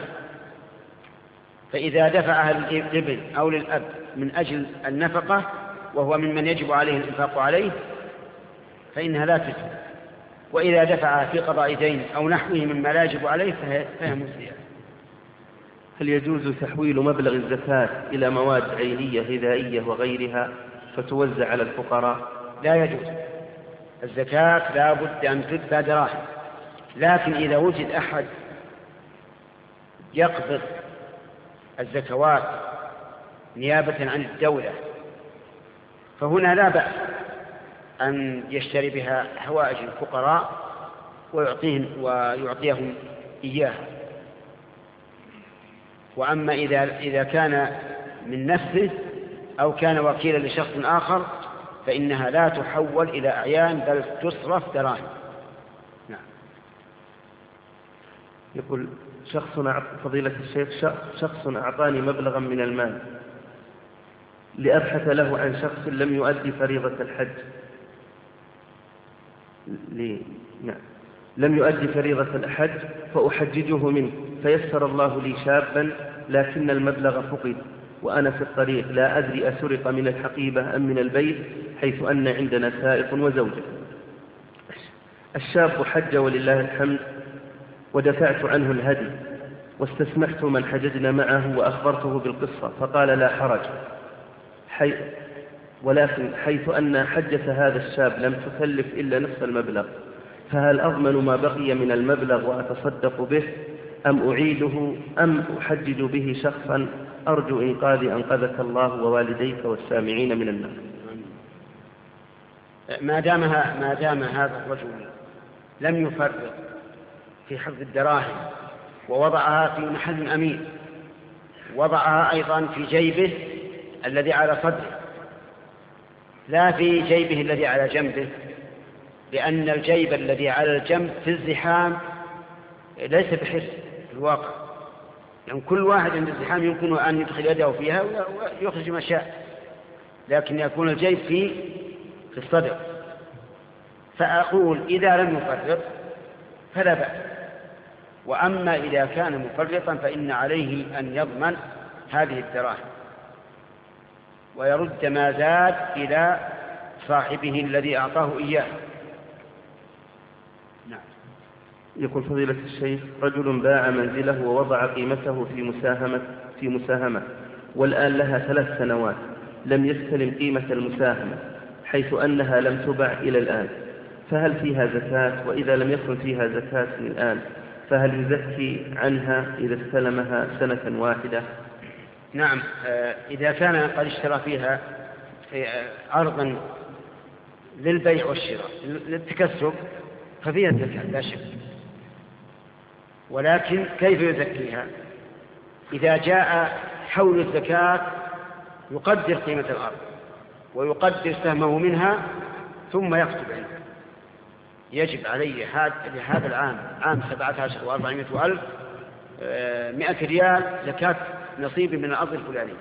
فإذا دفعها للابن أو للأب من أجل النفقة وهو ممن يجب عليه الإنفاق عليه فإنها لا تجب، وإذا دفع في قضاء دين أو نحوه مما لا يجب عليه فهي مجزية. هل يجوز تحويل مبلغ الزكاة إلى مواد عينية غذائية وغيرها فتوزع على الفقراء؟ لا يجوز، الزكاة لا بد أن تدفع دراهم، لكن إذا وجد أحد يقبض الزكوات نيابة عن الدولة فهنا لا بأس أن يشتري بها حوائج الفقراء ويعطيهم, ويعطيهم إياها. وأما إذا, إذا كان من نفسه أو كان وكيلا لشخص آخر فإنها لا تحول إلى أعيان بل تصرف دراهم. نعم. يقول شخص فضيلة الشيخ شخص أعطاني مبلغا من المال لأبحث له عن شخص لم يؤدي فريضة الحج لي... نعم. لم يؤدي فريضة الحج فأحججه منه، فيسر الله لي شابا لكن المبلغ فقد، وأنا في الطريق لا أدري أسرق من الحقيبة أم من البيت، حيث أن عندنا سائق وزوجة. الشاب حج ولله الحمد، ودفعت عنه الهدي، واستسمحت من حججنا معه وأخبرته بالقصة، فقال لا حرج، حي ولكن حيث أن حجة هذا الشاب لم تكلف إلا نصف المبلغ، فهل أضمن ما بقي من المبلغ وأتصدق به، أم أعيده، أم أحجج به شخصا أرجو إنقاذي أنقذك الله ووالديك والسامعين من النار؟ ما دام ما دام هذا الرجل لم يفرط في حفظ الدراهم ووضعها في محل أمين، وضعها أيضا في جيبه الذي على صدره لا في جيبه الذي على جنبه، لأن الجيب الذي على الجنب في الزحام ليس بحس في الواقع، يعني كل واحد عند الزحام يمكن أن يدخل يده فيها ويخرج ما شاء، لكن يكون الجيب في في الصدر. فأقول إذا لم يفرط فلا بأس، وأما إذا كان مفرطا فإن عليه أن يضمن هذه الدراهم ويرد ما زاد إلى صاحبه الذي أعطاه إياه. نعم. يقول فضيلة الشيخ: رجل باع منزله ووضع قيمته في مساهمة في مساهمة والآن لها ثلاث سنوات لم يستلم قيمة المساهمة، حيث أنها لم تبع إلى الآن، فهل فيها زكاة؟ وإذا لم يكن فيها زكاة الآن فهل يزكي عنها إذا استلمها سنة واحدة؟ نعم، إذا كان قد اشترى فيها عرضا للبيع والشراء للتكسب ففيها الزكاة لا شك، ولكن كيف يزكيها؟ إذا جاء حول الزكاة يقدر قيمة الأرض ويقدر سهمه منها ثم يكتب عنه يجب عليه هذا العام عام سبعة عشر وأربعمائة ألف مئة ريال زكاة نصيب من الأرض الفلانية،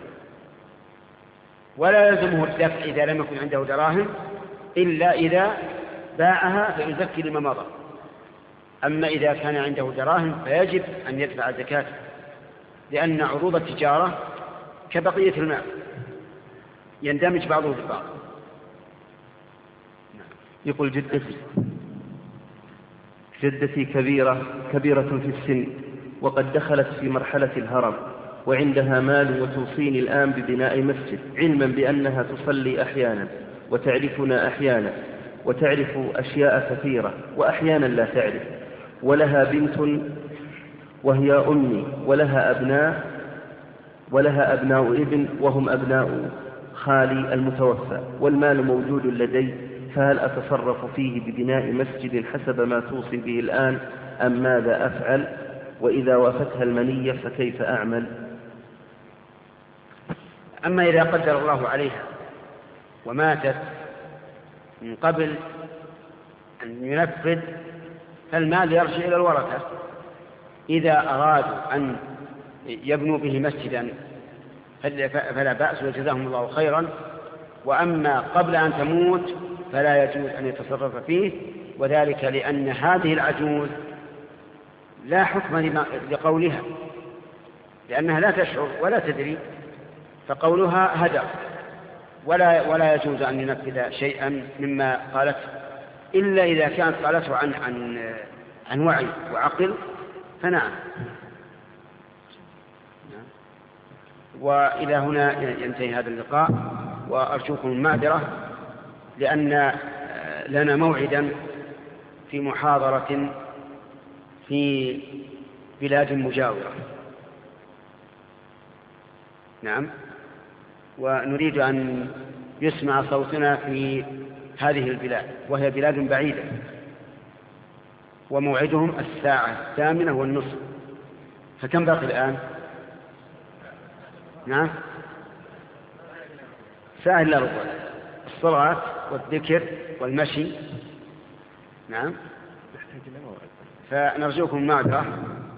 ولا يلزمه الدفع إذا لم يكن عنده دراهم إلا إذا باعها فيزكي لما مضى. أما إذا كان عنده دراهم فيجب أن يدفع زكاة، لأن عروض التجارة كبقية المال يندمج بعضه في بعض. يقول جدتي جدتي كبيرة كبيرة في السن وقد دخلت في مرحلة الهرم، وعندها مال وتوصيني الآن ببناء مسجد، علما بأنها تصلي أحيانا وتعرفنا أحيانا وتعرف أشياء كثيرة وأحيانا لا تعرف، ولها بنت وهي أمي، ولها أبناء ولها أبناء ابن وهم أبناء خالي المتوفى، والمال موجود لدي، فهل أتصرف فيه ببناء مسجد حسب ما توصي به الآن أم ماذا أفعل؟ وإذا وافتها المنية فكيف أعمل؟ أما إذا قدر الله عليها وماتت من قبل أن ينفذ فالمال يرجع إلى الورثة، إذا أرادوا أن يبنوا به مسجدا فلا بأس وجزاهم الله خيرا، وأما قبل أن تموت فلا يجوز أن يتصرف فيه، وذلك لأن هذه العجوز لا حكم لقولها، لأنها لا تشعر ولا تدري، فقولها هدر، ولا ولا يجوز أن ينفذ شيئا مما قالت إلا إذا كانت قالته عن عن عن وعي وعقل فنعم. وإلى هنا ينتهي هذا اللقاء، وأرجوكم المعذرة لأن لنا موعدا في محاضرة في بلاد مجاورة. نعم، ونريد أن يسمع صوتنا في هذه البلاد وهي بلاد بعيدة، وموعدهم الساعة الثامنة والنصف. فكم باقي الآن؟ نعم، ساعة إلا ربع، الصلاة والذكر والمشي. نعم، فنرجوكم المعذرة